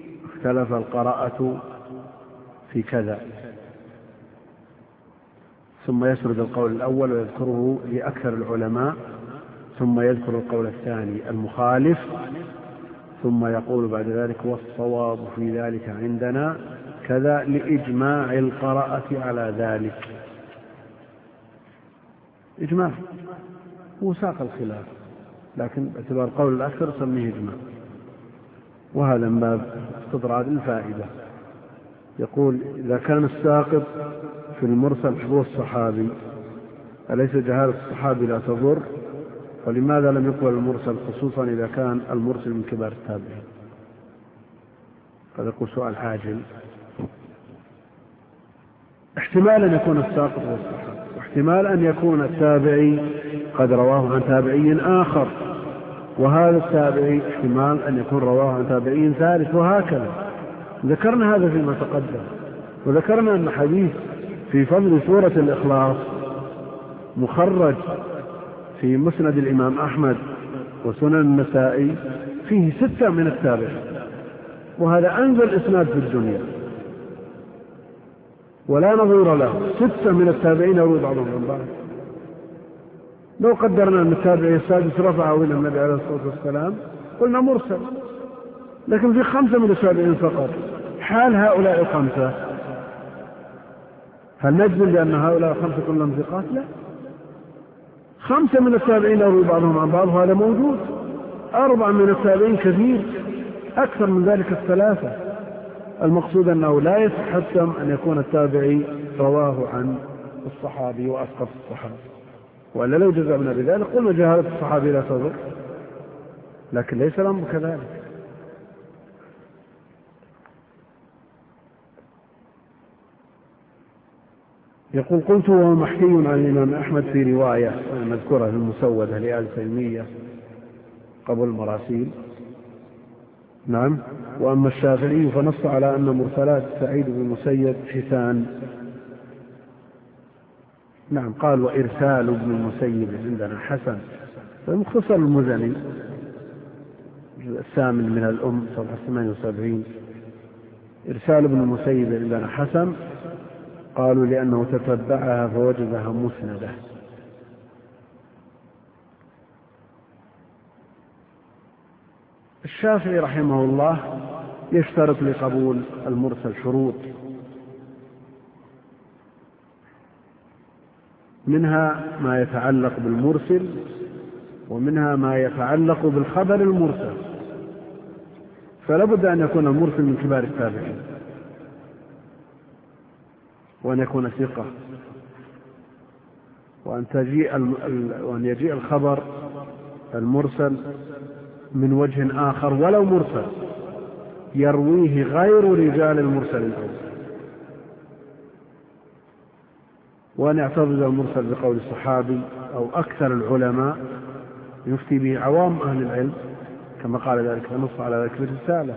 اختلف القراءة في كذا. ثم يسرد القول الأول ويذكره لأكثر العلماء، ثم يذكر القول الثاني المخالف، ثم يقول بعد ذلك والصواب في ذلك عندنا كذا لإجماع القراءة على ذلك. إجماع هو ساق الخلاف، لكن باعتبار قول الأكثر سميه إجماع، وهذا من باب استطراد الفائدة. يقول إذا كان الساقط في المرسل هو الصحابي أليس جهالة الصحابي لا تضر؟ فلماذا لم يقبل المرسل خصوصا إذا كان المرسل من كبار التابعين؟ هذا يقول سؤال عاجل. احتمال أن يكون الساقط هو الصحابي، واحتمال أن يكون التابعي قد رواه عن تابعي آخر، وهذا التابعي احتمال أن يكون رواه عن تابعي ثالث، وهكذا. ذكرنا هذا فيما تقدم، وذكرنا أن حديث في فضل سورة الإخلاص مخرج في مسند الإمام أحمد وسنن النسائي فيه 6 من التابعين، وهذا أنزل إسناد في الدنيا ولا نظير له. 6 من التابعين يروي بعضهم عن بعض. لو قدرنا أن التابعي السادس رفعه إلى النبي عليه الصلاة والسلام قلنا مرسل، لكن في 5 من التابعين فقط. حال هؤلاء 5 هل نجزم بأن هؤلاء 5 كلهم ثقات؟ لا، 5 من التابعين يروي بعضهم عن بعض، وهذا موجود. 4 من التابعين كثير، أكثر من ذلك 3. المقصود أنه لا يتحتم أن يكون التابعي رواه عن الصحابي وأسقط الصحابي، وإلا لو جزمنا بذلك قلنا جهالة الصحابي لا تضر، لكن ليس الأمر كذلك. يقول قلت وهو محكي عن الإمام أحمد في رواية مذكورة في المسودة لآل تيمية قبل المراسيل. نعم. وأما الشافعي فنص على أن مرسلات سعيد بن المسيب حسان. نعم، قال وإرسال ابن المسيب عندنا حسن. فمختصر المزني الثامن من الأم صفحة 78 إرسال ابن المسيب عندنا حسن، قالوا لأنه تتبعها فوجدها مسندة. الشافعي رحمه الله يشترط لقبول المرسل شروط، منها ما يتعلق بالمرسل، ومنها ما يتعلق بالخبر المرسل. فلا بد أن يكون المرسل من كبار التابعين، وأن يكون ثقة، وأن يجيء الخبر المرسل من وجه آخر ولو مرسل يرويه غير رجال المرسل الأول، وأن يعترض المرسل بقول الصحابي أو أكثر العلماء يفتي به عوام أهل العلم، كما قال ذلك فنص على ذلك الرسالة.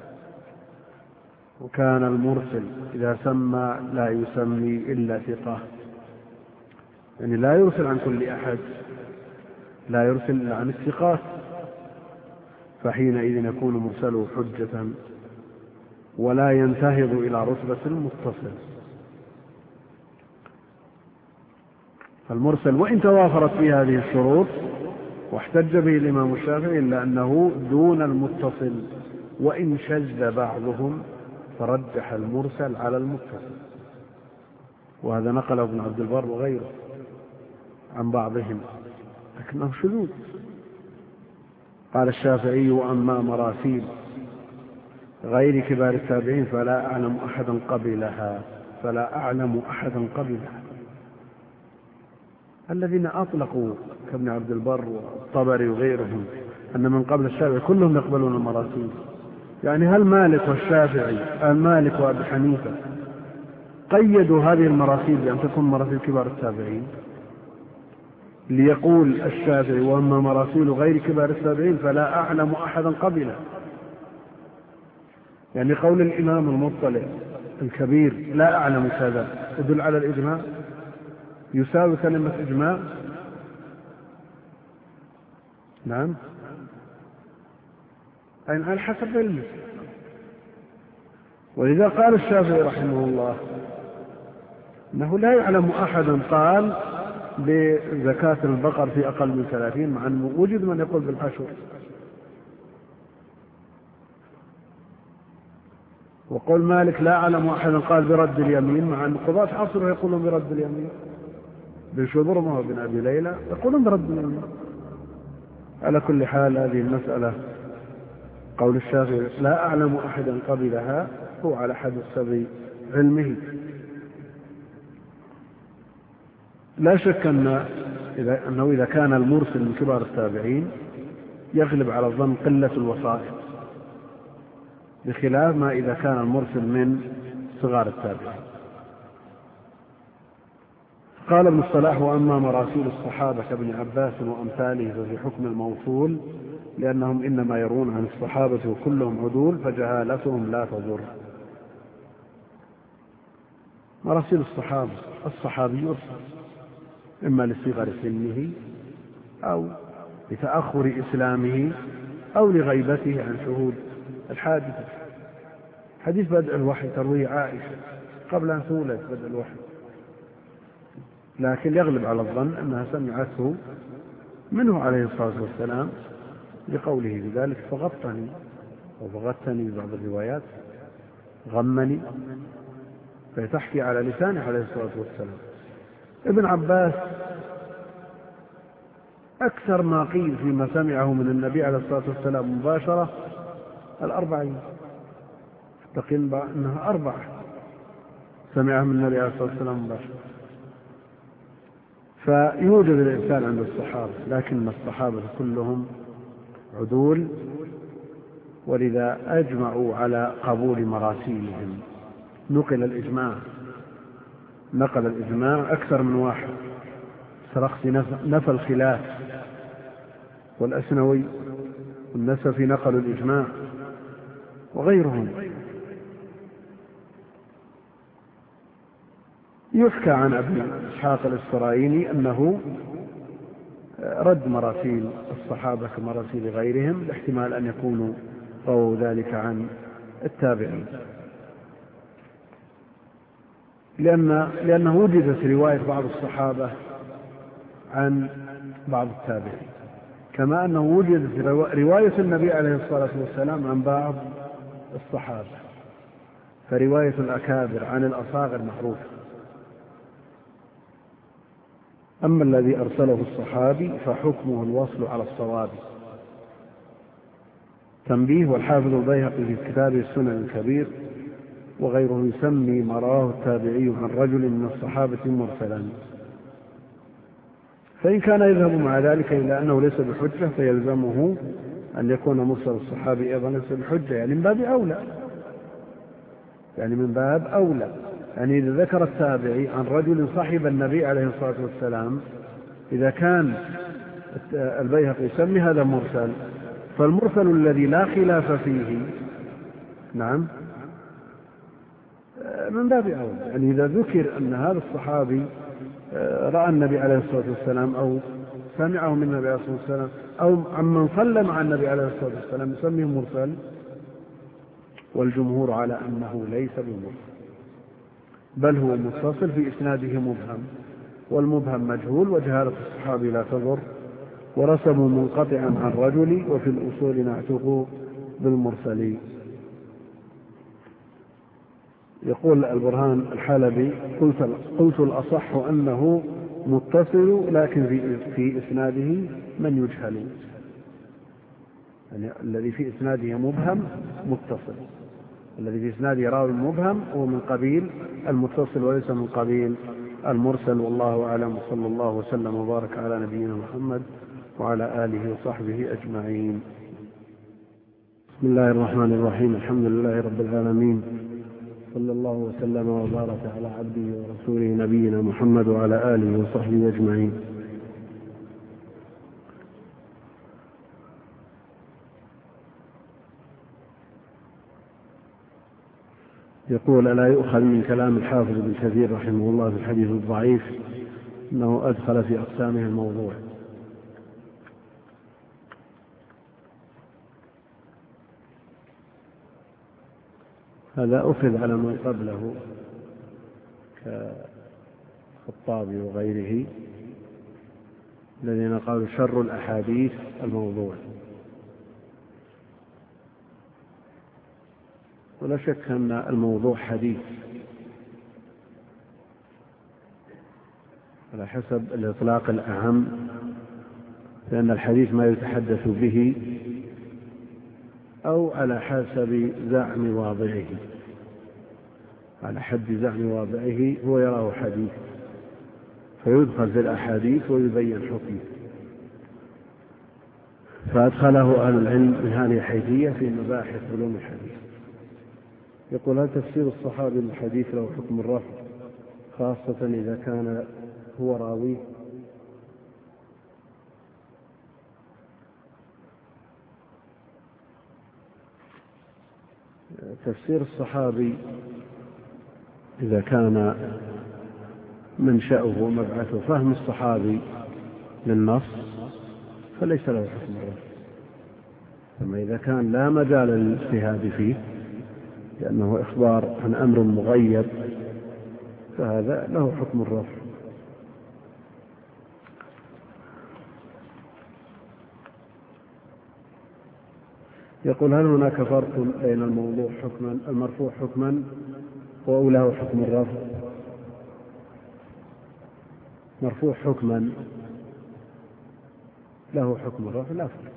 وكان المرسل إذا سمى لا يسمي إلا ثقة، يعني لا يرسل عن كل أحد، لا يرسل عن الثقات، فحينئذ يكون مرسله حجة ولا ينتهض إلى رتبة المتصل. فالمرسل وإن توافرت فيه هذه الشروط واحتج به الإمام الشافعي إلا أنه دون المتصل، وإن شذ بعضهم فرجح المرسل على المتصل، وهذا نقله ابن عبد البر وغيره عن بعضهم، لكنه شذوذ. قال الشافعي وأما مراسيل غير كبار التابعين فلا أعلم أحدا قبلها، الذين أطلقوا كابن عبد البر والطبري وغيرهم أن من قبل الشافعي كلهم يقبلون المراسيل. يعني هل مالك والشافعي، مالك وأبي حنيفة قيدوا هذه المراسيل بأن تكون مراسيل كبار التابعين، ليقول الشافعي وأما مراسيل غير كبار التابعين فلا أعلم أحدا قبله؟ يعني قول الإمام المطلع الكبير لا أعلم كذا يدل على الإجماع، يساوي كلمة إجماع. نعم، أي على حسب علمه. ولذا قال الشافعي رحمه الله أنه لا يعلم أحدا قال بزكاة البقر في أقل من 30، مع أنه وجد من يقول بالعشر. وقول مالك لا أعلم أحدا قال برد اليمين، مع أن قضاة عصره يقولون برد اليمين. بن شبرمة وابن أبي ليلى يقولون برد اليمين. على كل حال هذه المسألة قول الشافعي لا أعلم أحدا قبلها هو على حسب علمه. لا شك أنه إذا كان المرسل من كبار التابعين يغلب على الظن قلة الوسائط، بخلاف ما إذا كان المرسل من صغار التابعين. قال ابن الصلاح وأما مراسيل الصحابة كابن عباس وأمثاله ففي حكم الموصول، لأنهم إنما يرون عن الصحابة وكلهم عدول فجهالتهم لا تضر. مراسيل الصحابة الصحابي يرسل إما لصغر سنه أو لتأخر إسلامه أو لغيبته عن شهود الحادثة. حديث بدء الوحي ترويه عائشة قبل أن تولد بدء الوحي، لكن يغلب على الظن أنها سمعته منه عليه الصلاة والسلام لقوله بذلك فغطني وبغتني بعض الروايات غمني، فتحكي على لسانه عليه الصلاة والسلام. ابن عباس أكثر ما قيل فيما سمعه من النبي عليه الصلاة والسلام مباشرة 40، تقين أنها 4 سمعها من النبي عليه الصلاة والسلام مباشرة. فيوجد الإنسان عند الصحابة، لكن الصحابة كلهم عدول، ولذا أجمعوا على قبول مراسيلهم. نقل الإجماع أكثر من واحد. السرخسي نفى الخلاف، والأسنوي والنسفي نقلوا الإجماع وغيرهم. يحكى عن أبي إسحاق الإسفرايني أنه رد مراسيل الصحابة كمراسيل غيرهم، لاحتمال أن يكونوا رووا ذلك عن التابعين، لأنه وجدت رواية بعض الصحابة عن بعض التابعين، كما أنه وجدت رواية النبي عليه الصلاة والسلام عن بعض الصحابة. فرواية الأكابر عن الأصاغر معروفة. أما الذي أرسله الصحابي فحكمه الوصل على الصواب. تنبيه: والحافظ البيهقي في كتابه السنن الكبير وغيره يسمي ما رواه التابعي عن رجل من الصحابة مرسلا، فإن كان يذهب مع ذلك إلى أنه ليس بحجة فيلزمه أن يكون مرسل الصحابي أيضا ليس بحجة، يعني من باب أولى. يعني إذا ذكر التابعي عن رجل صحب النبي عليه الصلاة والسلام، إذا كان البيهقي يسمي هذا مرسل، فالمرسل الذي لا خلاف فيه نعم من باب أولى. يعني إذا ذكر أن هذا الصحابي رأى النبي عليه الصلاة والسلام أو سمعه من النبي عليه الصلاة والسلام أو عمن صلى مع النبي عليه الصلاة والسلام يسميه مرسل، والجمهور على أنه ليس بمرسل، بل هو متصل في إسناده مبهم، والمبهم مجهول وجهالة الصحابي لا تضر، ورسموا منقطعا عن رجل، وفي الأصول نعتقوا بالمرسلين. يقول البرهان الحلبي: قلت الأصح أنه متصل، لكن في إسناده من يجهل، يعني الذي في إسناده مبهم متصل، الذي في إسناده راوي مبهم هو من قبيل المتصل وليس من قبيل المرسل. والله أعلم، وصلى الله وسلم وبارك على نبينا محمد وعلى آله وصحبه أجمعين. بسم الله الرحمن الرحيم. الحمد لله رب العالمين، صلى الله وسلم وبارك على عبده ورسوله نبينا محمد وعلى آله وصحبه أجمعين. يقول: ألا يؤخذ من كلام الحافظ ابن كثير رحمه الله في الحديث الضعيف أنه أدخل في أقسامه الموضوع؟ هذا أخذ على من قبله الخطابي وغيره الذين قالوا شر الأحاديث الموضوع. ولا شك أن الموضوع حديث على حسب الإطلاق الأعم، لأن الحديث ما يتحدث به، أو على حسب زعم واضعه، على حد زعم واضعه هو يراه حديث فيدخل في الأحاديث ويبين حكمه. فأدخله أهل العلم من هذه الحيثية في مباحث علوم الحديث. يقول: هل تفسير الصحابي للحديث له حكم الرفع خاصة إذا كان هو راويه؟ تفسير الصحابي إذا كان منشأه ومبعثه فهم الصحابي للنص فليس له حكم الرفع. أما إذا كان لا مجال للاجتهاد فيه لأنه إخبار عن أمر مغيب فهذا له حكم الرفع. يقول: هل هناك فرق بين المرفوع حكما وله حكم الرفع؟ مرفوع حكما له حكم الرفع لا فرق.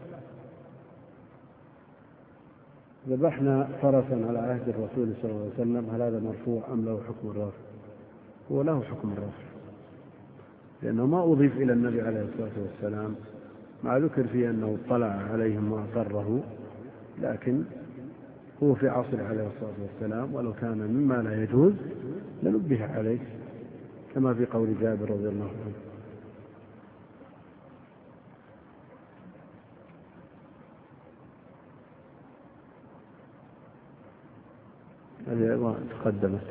ذبحنا فرسا على عهد الرسول صلى الله عليه وسلم، هل هذا مرفوع أم له حكم الرفع؟ هو له حكم الرفع، لأنه ما أضيف إلى النبي عليه الصلاة والسلام، مع ذكر فيه أنه اطلع عليهم وأقره، لكن هو في عصر عليه الصلاة والسلام، ولو كان مما لا يجوز لنبه عليه، كما في قول جابر رضي الله عنه. هذه أيضا تقدمت.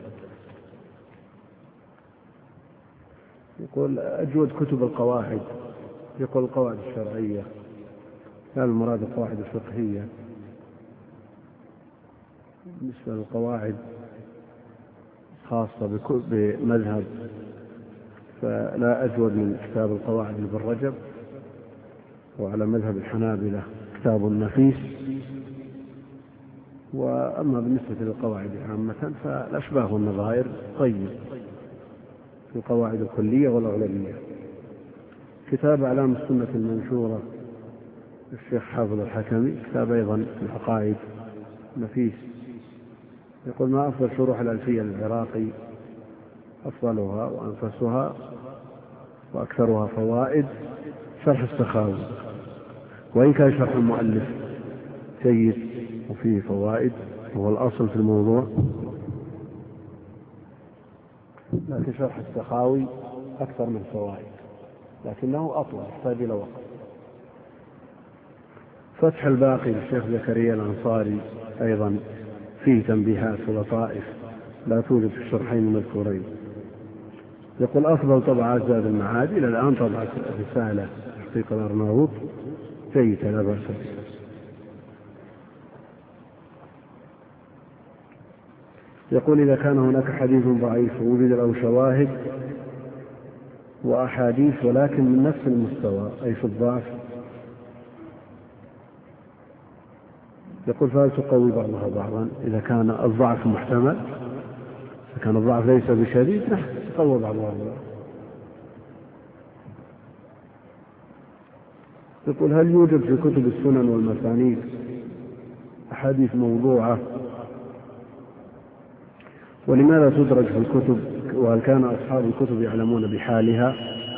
يقول: أجود كتب القواعد. يقول: القواعد الشرعية، كان المراد القواعد الفقهية. بالنسبة للقواعد خاصة بمذهب فلا أجود من كتاب القواعد لابن رجب، وعلى مذهب الحنابلة كتاب النفيس. وأما بالنسبة للقواعد عامة فالأشباه والنظائر طيب في القواعد الكلية والأغلبية. كتاب أعلام السنة المنشورة الشيخ حافظ الحكمي، كتاب أيضا العقائد نفيس. يقول: ما أفضل شروح الألفية للعراقي؟ أفضلها وأنفسها وأكثرها فوائد شرح السخاوي، وإن كان شرح المؤلف جيد وفيه فوائد وهو الأصل في الموضوع، لكن شرح السخاوي أكثر من فوائد، لكنه أطول يحتاج إلى وقت. فتح الباقي للشيخ زكريا الأنصاري أيضا فيه تنبيهات ولطائف لا توجد في الشرحين المذكورين. يقول: أفضل طبعات زاد المعاد إلى الآن طبعة رسالة تحقيق الأرناؤوط جيدة لا بأس بها. يقول: إذا كان هناك حديث ضعيف ووجد له شواهد وأحاديث ولكن من نفس المستوى أي في الضعف، يقول: فهل تقوي بعضها بعضا؟ إذا كان الضعف محتمل، إذا كان الضعف ليس بشديد تقوى بعضها بعضا. يقول: هل يوجد في كتب السنن والمسانيد أحاديث موضوعة؟ ولماذا تدرج في الكتب؟ وهل كان أصحاب الكتب يعلمون بحالها؟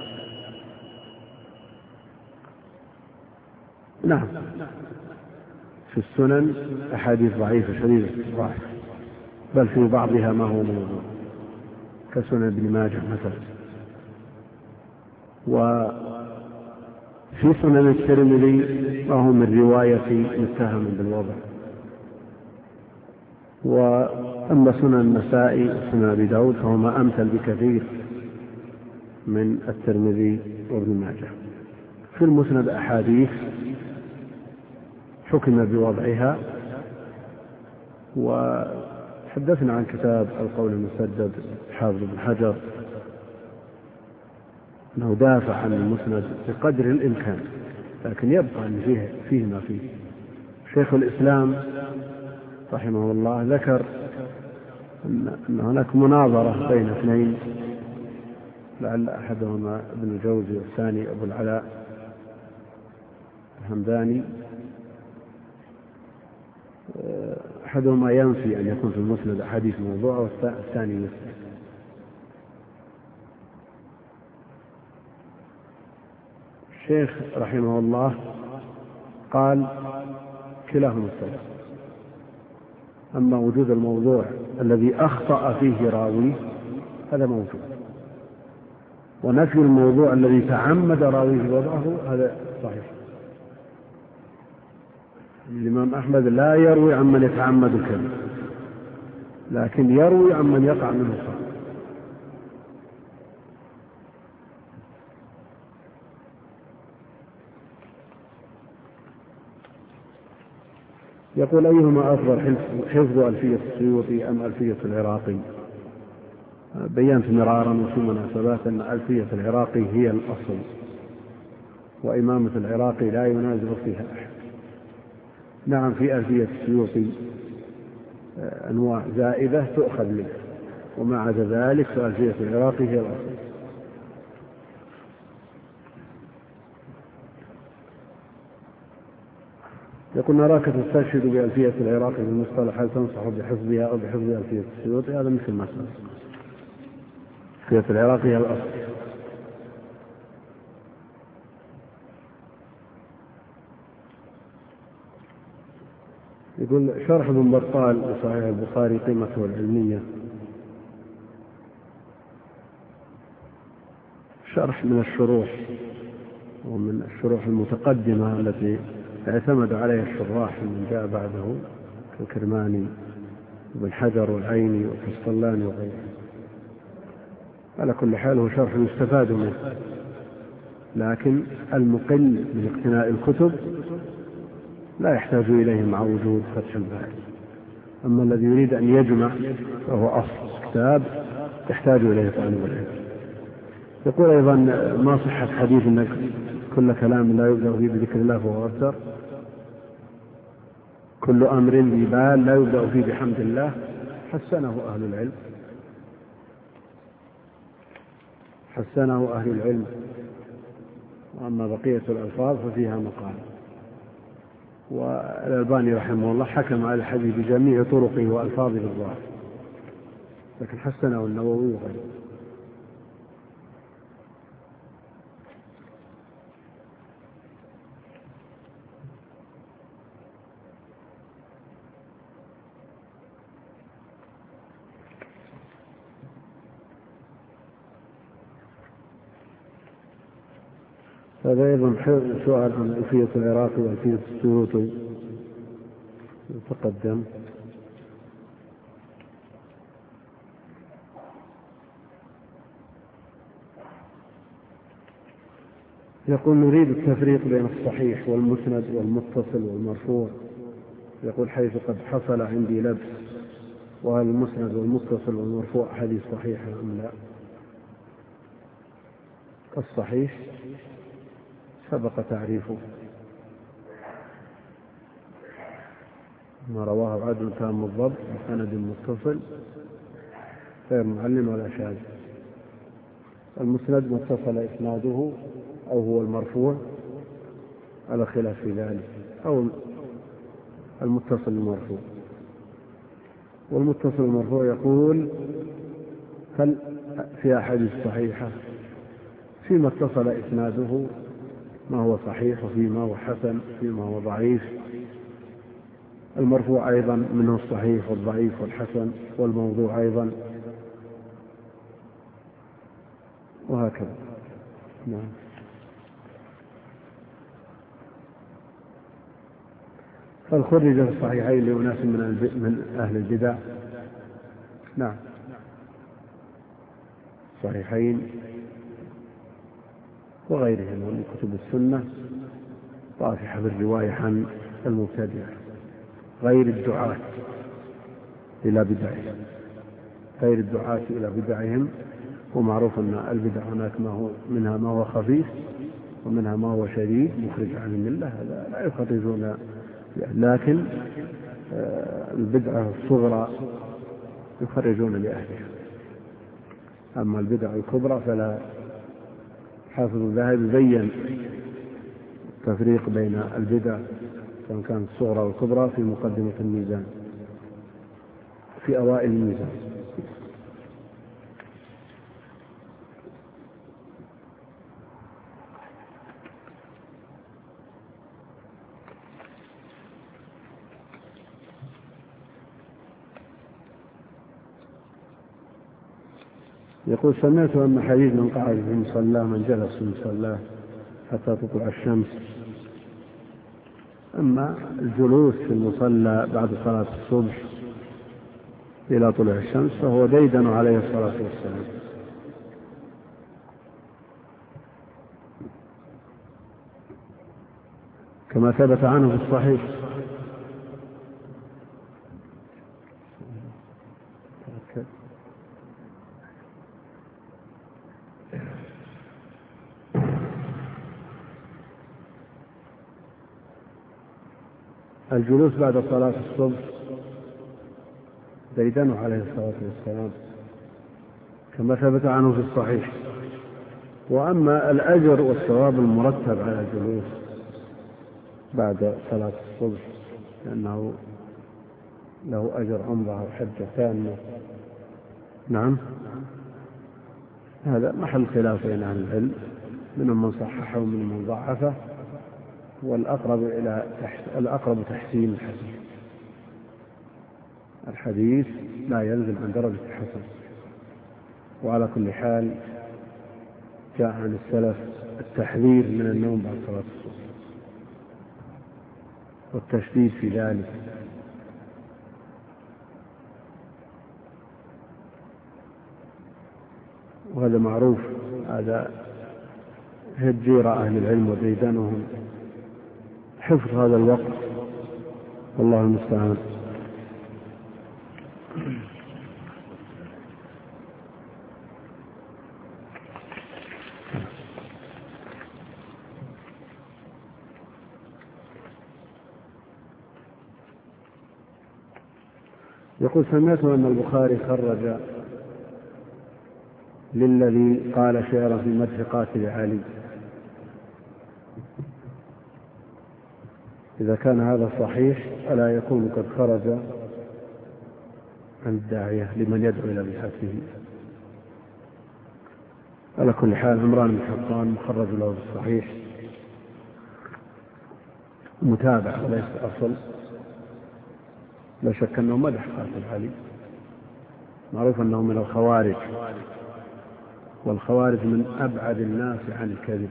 نعم، في السنن أحاديث ضعيفة شديدة الضعف، بل في بعضها ما هو موضوع، كسنن ابن ماجه مثلا. وفي سنن الترمذي ما هو من رواية متهم بالوضع. وأما سنن النسائي وسنن أبي داود فهما أمثل بكثير من الترمذي وابن ماجه. في المسند أحاديث حكم بوضعها. وحدثنا عن كتاب القول المسدد حافظ بن حجر أنه دافع عن المسند بقدر الإمكان، لكن يبقى أن فيه ما فيه. شيخ الإسلام رحمه الله ذكر أن هناك مناظرة بين اثنين، لعل أحدهما ابن الجوزي والثاني أبو العلاء الهمداني، أحدهما ينفي أن يكون في المسند أحاديث موضوعة والثاني يثبت. الشيخ رحمه الله قال كلاهما الصواب، أما وجود الموضوع الذي أخطأ فيه راويه هذا موجود، ونفي الموضوع الذي تعمد راويه وضعه هذا صحيح. الإمام أحمد لا يروي عمن يتعمد الكذب، لكن يروي عمن يقع منه الخطأ. يقول أيهما أفضل، حفظ ألفية السيوطي أم ألفية العراقي؟ بينت مرارا وفي مناسبات أن ألفية العراقي هي الأصل، وإمامة العراقي لا ينازع فيها أحد. نعم في ألفية السيوطي أنواع زائدة تؤخذ منه، وما عدا ذلك فألفية العراقي هي الأصل. يقول نراك تستشهد بألفية العراقي بالمصطلح، هل تنصح بحفظها أو بحفظ ألفية السيوطي؟ هذا مثل ما سألت. ألفية العراقي هي الأصل. يقول شرح ابن بطال لصحيح البخاري قيمته العلمية، شرح من الشروح ومن الشروح المتقدمة التي اعتمد عليها الشراح من جاء بعده كالكرماني وابن حجر والعيني والقسطلاني وغيره. على كل حال هو شرح يستفاد منه، لكن المقل من اقتناء الكتب لا يحتاج إليه مع وجود فتح الباري. أما الذي يريد أن يجمع فهو أصل كتاب يحتاج إليه طالب العلم. يقول أيضا ما صحة حديث أن كل كلام لا يبدأ فيه بذكر الله فهو أكثر، كل أمر ذي بال لا يبدأ فيه بحمد الله، حسنه أهل العلم، حسنه أهل العلم. وأما بقية الألفاظ ففيها مقال. والألباني رحمه الله حكم على الحديث بجميع طرقه وألفاظه بالظاهر، لكن حسنه النووي وغيره. هذا أيضا سؤال عن ألفية العراقي وألفية السيوطي يتقدم. يقول نريد التفريق بين الصحيح والمسند والمتصل والمرفوع. يقول حيث قد حصل عندي لبس، وهل المسند والمتصل والمرفوع حديث صحيح أم لا؟ الصحيح سبق تعريفه، ما رواه عدل تام الضبط بسند متصل غير معلم ولا شاذ. المسند متصل إسناده أو هو المرفوع على خلاف في ذلك، أو المتصل المرفوع. والمتصل المرفوع يقول هل في أحاديث صحيحة فيما اتصل إسناده ما هو صحيح وفيما هو حسن وفيما هو ضعيف. المرفوع أيضا منه الصحيح والضعيف والحسن والموضوع أيضا، وهكذا. نعم. فالخرج في الصحيحين لأناس من أهل البدع. نعم، صحيحين وغيرهم من كتب السنة طافحة بالرواية عن المبتدع غير الدعاة إلى بدعهم، غير الدعاة إلى بدعهم ومعروف أن البدع هناك منها ما هو خفيف ومنها ما هو شديد مخرج عن الملة، هذا لا يخرجون، لكن البدعة الصغرى يخرجون لأهلها. أما البدع الكبرى فلا. حافظ الذهبي بين التفريق بين البدع سواء كانت الصغرى والكبرى في مقدمة الميزان، في أوائل الميزان. يقول سمعت أن حديث من قعد في مصلاه من جلس في مصلاه حتى تطلع الشمس. أما الجلوس في المصلى بعد صلاة الصبح إلى طلوع الشمس فهو ديدن عليه الصلاة والسلام، كما ثبت عنه في الصحيح. الجلوس بعد صلاة الصبح ديدنه عليه الصلاة والسلام كما ثبت عنه في الصحيح. وأما الأجر والثواب المرتب على الجلوس بعد صلاة الصبح لأنه له أجر عمره حجة تامة، نعم، هذا محل خلاف بين أهل العلم، منهم من صححه ومنهم من ضعفه، والأقرب تحسين الحديث لا ينزل عن درجة الحسن. وعلى كل حال جاء عن السلف التحذير من النوم بعد صلاة الصبح والتشديد في ذلك. وهذا معروف، هذا هجير أهل العلم وديدنهم حفظ هذا الوقت، والله المستعان. يقول سمعت أن البخاري خرج للذي قال شعرا في مدح قاتل علي. إذا كان هذا صحيح ألا يكون قد خرج عن الداعية لمن يدعو إلى بدعته؟ على كل حال عمران بن حطان مخرج له بالصحيح متابع وليس أصل. لا شك أنه مدح قاتل علي، معروف أنه من الخوارج، والخوارج من أبعد الناس عن الكذب،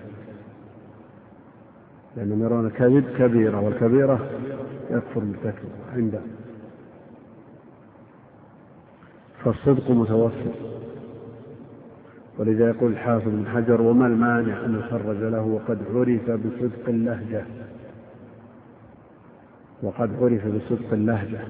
لأنهم يرون الكذب كبيرة، والكبيرة يكفر مرتكب عنده، فالصدق متوسط. ولذا يقول الحافظ بن حجر: وما المانع أن يخرج له وقد عرف بصدق اللهجة، وقد عرف بصدق اللهجة.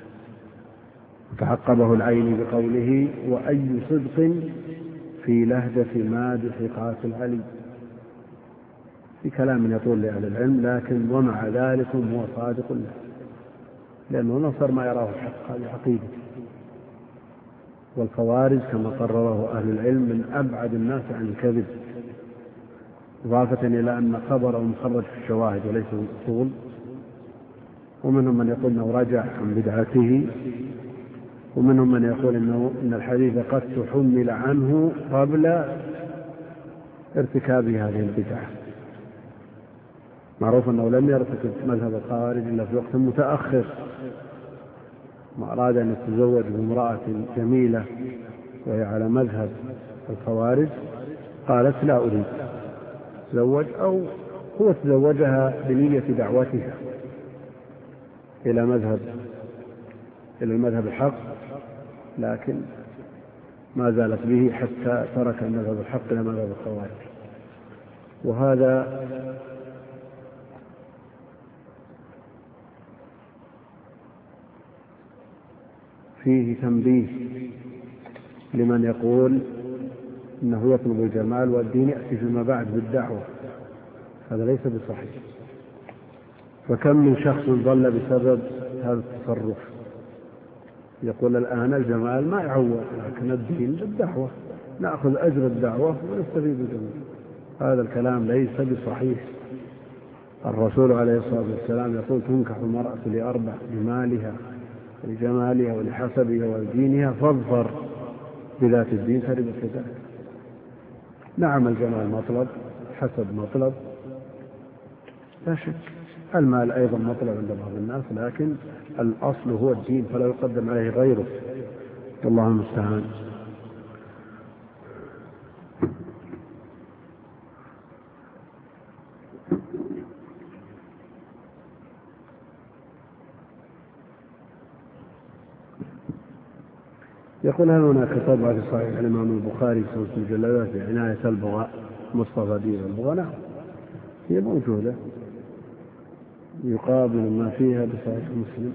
فعقبه العيني بقوله: وأي صدق في لهجة مادح قاتل علي، في كلام يطول لأهل العلم، لكن ومع ذلك هو صادق له، لأنه نصر ما يراه الحق لعقيدته. والخوارج كما قرره أهل العلم من أبعد الناس عن الكذب، إضافة إلى أن خبره مخرج في الشواهد وليس في الأصول. ومنهم من يقول أنه رجع عن بدعته، ومنهم من يقول إن الحديث قد تحمل عنه قبل ارتكاب هذه البدعة. معروف أنه لم يرتكب مذهب الخوارج إلا في وقت متأخر، ما أراد أن يتزوج بامرأة جميلة وهي على مذهب الخوارج، قالت: لا أريد تزوج، أو هو تزوجها بنية دعوتها إلى المذهب الحق، لكن ما زالت به حتى ترك المذهب الحق إلى مذهب الخوارج. وهذا فيه تنبيه لمن يقول أنه يطلب الجمال والدين يأتي فيما بعد بالدعوة، هذا ليس بصحيح. فكم من شخص ضل بسبب هذا التصرف، يقول الآن الجمال ما يعوض، لكن الدين بالدعوة، نأخذ أجر الدعوة ونستفيد بالجمال. هذا الكلام ليس بصحيح. الرسول عليه الصلاة والسلام يقول تنكح المرأة لأربع: لمالها ولجمالها ولحسبها ولدينها، فاظفر بذات الدين تربت يداك. نعم الجمال مطلب، حسب مطلب، لا شك، المال أيضا مطلب عند بعض الناس، لكن الأصل هو الدين فلا يقدم عليه غيره، والله المستعان. يقول هل هناك طبعة في صحيح الإمام البخاري في سلسلة الجلالات بعناية البغاء مصطفى دين البغاء؟ نعم هي موجودة، يقابل ما فيها بصحيح مسلم،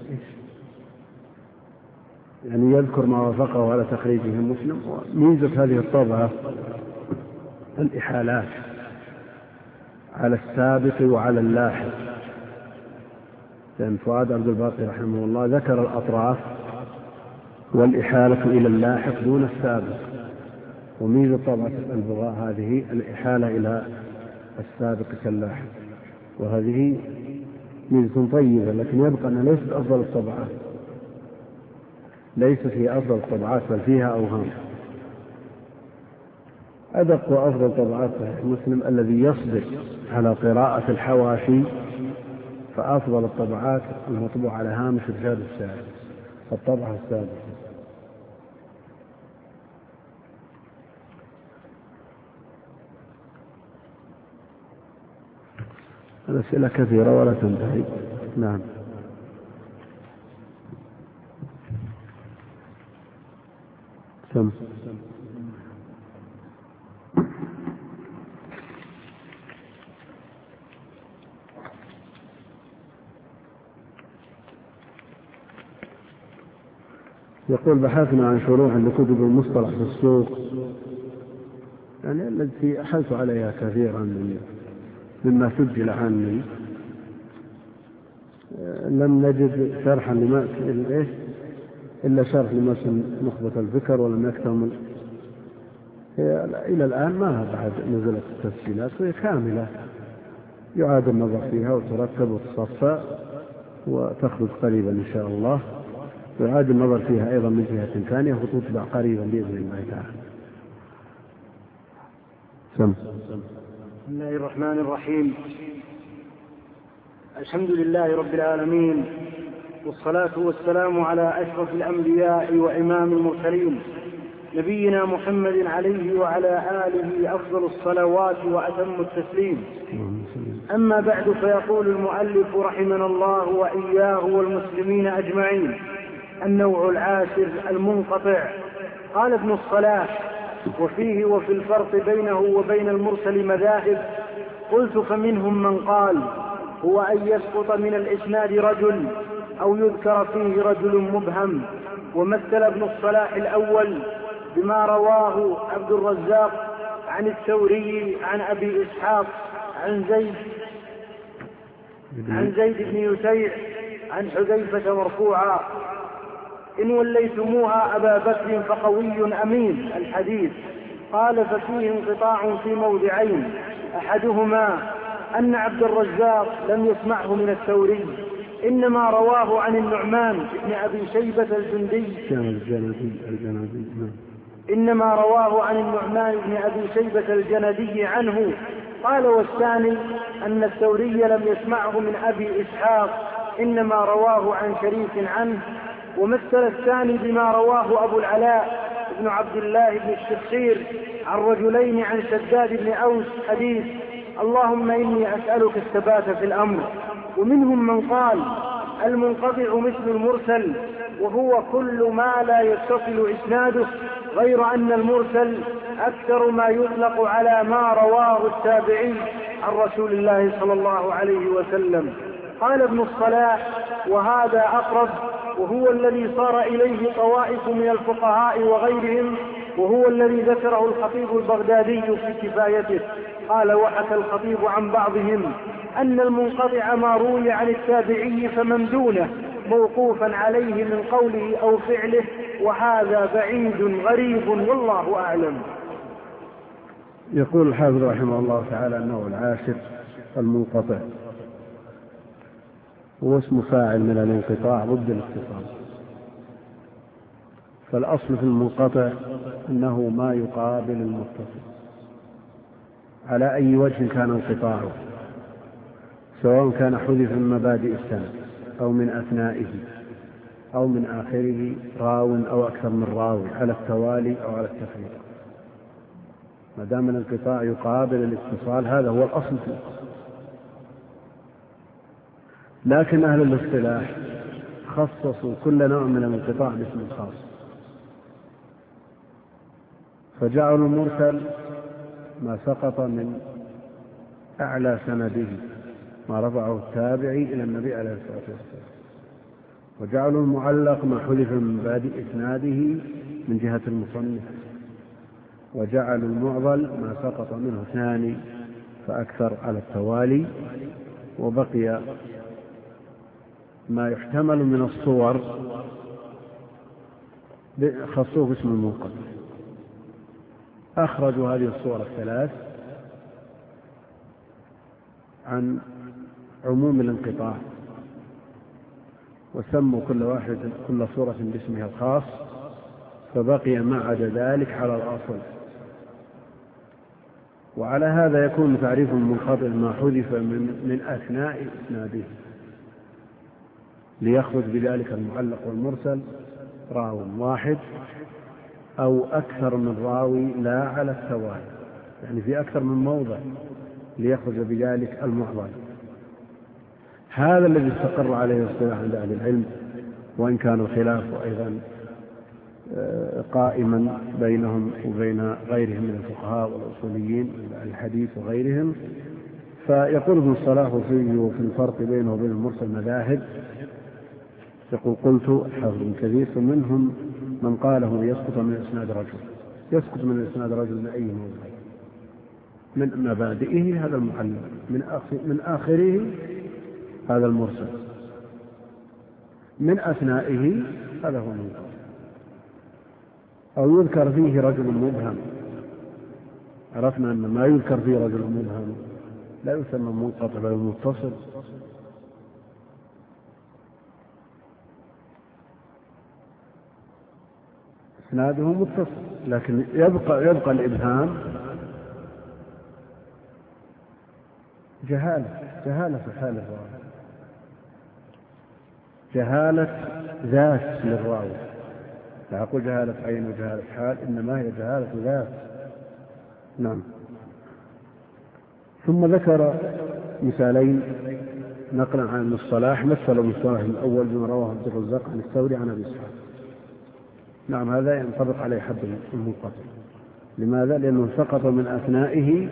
يعني يذكر ما وافقه على تخريجه مسلم. وميزة هذه الطبعة الإحالات على السابق وعلى اللاحق، لأن فؤاد عبد الباقي رحمه الله ذكر الأطراف والإحالة إلى اللاحق دون السابق، وميزة طبعة البغاء هذه الإحالة إلى السابق كاللاحق، وهذه ميزة طيبة، لكن يبقى أنها ليست أفضل الطبعات، ليست هي أفضل الطبعات، بل فيها أوهام. أدق وأفضل طبعات مسلم الذي يصبر على قراءة الحواشي، فأفضل الطبعات المطبوع على هامش الرشاد السابق، الطبعة السابقة. الأسئلة كثيرة ولا تنتهي. نعم. سم. يقول بحثنا عن شروح لكتب المصطلح في السوق، يعني التي أحلت عليها كثيرا مما سجل عني، لم نجد شرحا لما إلا شرح لمتن نخبة الفكر ولم يكتمل. إلى الآن ما بعد نزلت التسجيلات، وهي كاملة يعاد النظر فيها وترتب وتصفى وتخرج قريبا إن شاء الله، ويعاد النظر فيها أيضا من جهة ثانية وتطبع قريبا بإذن الله تعالى. بسم الله الرحمن الرحيم. الحمد لله رب العالمين، والصلاة والسلام على أشرف الأنبياء وإمام المرسلين نبينا محمد عليه وعلى آله أفضل الصلوات وأتم التسليم. أما بعد، فيقول المؤلف رحمنا الله وإياه والمسلمين أجمعين: النوع العاشر المنقطع. قال ابن الصلاح: وفيه وفي الفرق بينه وبين المرسل مذاهب. قلت: فمنهم من قال هو أن يسقط من الإسناد رجل أو يذكر فيه رجل مبهم. ومثل ابن الصلاح الأول بما رواه عبد الرزاق عن الثوري عن أبي إسحاق عن زيد بن يسيع عن حذيفة مرفوعا: إن وليتموها أبا بكر فقوي أمين الحديث. قال: ففيه انقطاع في موضعين: أحدهما أن عبد الرزاق لم يسمعه من الثوري، إنما رواه عن النعمان بن أبي شيبة الجندي عنه. قال: والثاني أن الثوري لم يسمعه من أبي إسحاق، إنما رواه عن شريك عنه. ومثل الثاني بما رواه أبو العلاء بن عبد الله بن الشخير عن رجلين عن شداد بن أوس حديث: اللهم إني أسألك الثبات في الأمر. ومنهم من قال: المنقطع مثل المرسل، وهو كل ما لا يتصل إسناده، غير أن المرسل أكثر ما يطلق على ما رواه التابعي عن رسول الله صلى الله عليه وسلم. قال ابن الصلاح: وهذا أقرب، وهو الذي صار إليه طوائف من الفقهاء وغيرهم، وهو الذي ذكره الخطيب البغدادي في كفايته. قال: وحكى الخطيب عن بعضهم أن المنقطع ما روي عن التابعي فمن دونه موقوفا عليه من قوله أو فعله، وهذا بعيد غريب والله أعلم. يقول الحافظ رحمه الله تعالى أنه العاشر المنقطع، هو اسم فاعل من الانقطاع ضد الاتصال. فالأصل في المنقطع أنه ما يقابل المتصل على أي وجه كان انقطاعه، سواء كان حذف من مبادئ السند أو من أثنائه أو من آخره راو أو أكثر من راوي على التوالي أو على التفريق. ما دام الانقطاع يقابل الاتصال هذا هو الأصل فيه. لكن أهل الاصطلاح خصصوا كل نوع من الانقطاع باسم خاص، فجعلوا المرسل ما سقط من أعلى سنده ما رفعه التابعي إلى النبي عليه الصلاة والسلام، وجعلوا المعلق ما حذف من مبادئ إسناده من جهة المصنف، وجعلوا المعضل ما سقط منه ثاني فأكثر على التوالي، وبقي ما يحتمل من الصور خصوه باسم المنقطع. أخرجوا هذه الصور الثلاث عن عموم الانقطاع، وسموا كل صورة باسمها الخاص، فبقي ما عدا ذلك على الأصل. وعلى هذا يكون تعريف المنقطع ما حذف من أثناء إسناده، ليخرج بذلك المعلق والمرسل راو واحد أو أكثر من راوي لا على التوالي، يعني في أكثر من موضع، ليخرج بذلك المعضل. هذا الذي استقر عليه الاصطلاح عند أهل العلم، وإن كان الخلاف أيضا قائما بينهم وبين غيرهم من الفقهاء والأصوليين الحديث وغيرهم. فيقول ابن الصلاح وفي الفرق بينه وبين المرسل مذاهب. يقول: قلت حافظ ابن كثير: فمنهم من قاله يسقط من إسناد رجل. يسقط من إسناد رجل من أي موضع؟ من مبادئه هذا المعلم، من آخره هذا المرسل، من أثنائه هذا هو المنقطع. أو يذكر فيه رجل مبهم. عرفنا أن ما يذكر فيه رجل مبهم لا يسمى منقطع بل متصل. إسناده متصل، لكن يبقى الإبهام جهالة في حال الراوي، جهالة ذات للراوي. لا أقول جهالة عين وجهالة حال، إنما هي جهالة ذات. نعم. ثم ذكر مثالين نقلا عن ابن الصلاح. مثل ابن الصلاح الأول بما رواه عبد الرزاق عن الثوري عن أبي إسحاق. نعم، هذا ينطبق عليه حد المنقطع. لماذا؟ لأنه سقط من أثنائه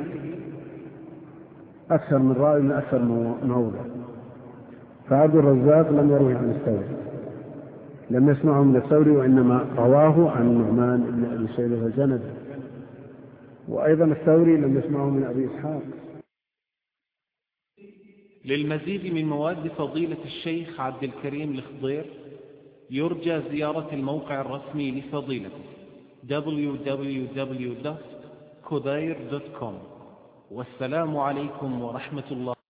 أكثر من راوي من أكثر موضع. فعبد الرزاق لم يروه عن الثوري، لم يسمعه من الثوري، وإنما رواه عن النعمان بن أبي شيبة الجندي. وأيضا الثوري لم يسمعه من أبي إسحاق. للمزيد من مواد فضيلة الشيخ عبد الكريم الخضير يرجى زيارة الموقع الرسمي لفضيلته www.khudair.com. والسلام عليكم ورحمة الله.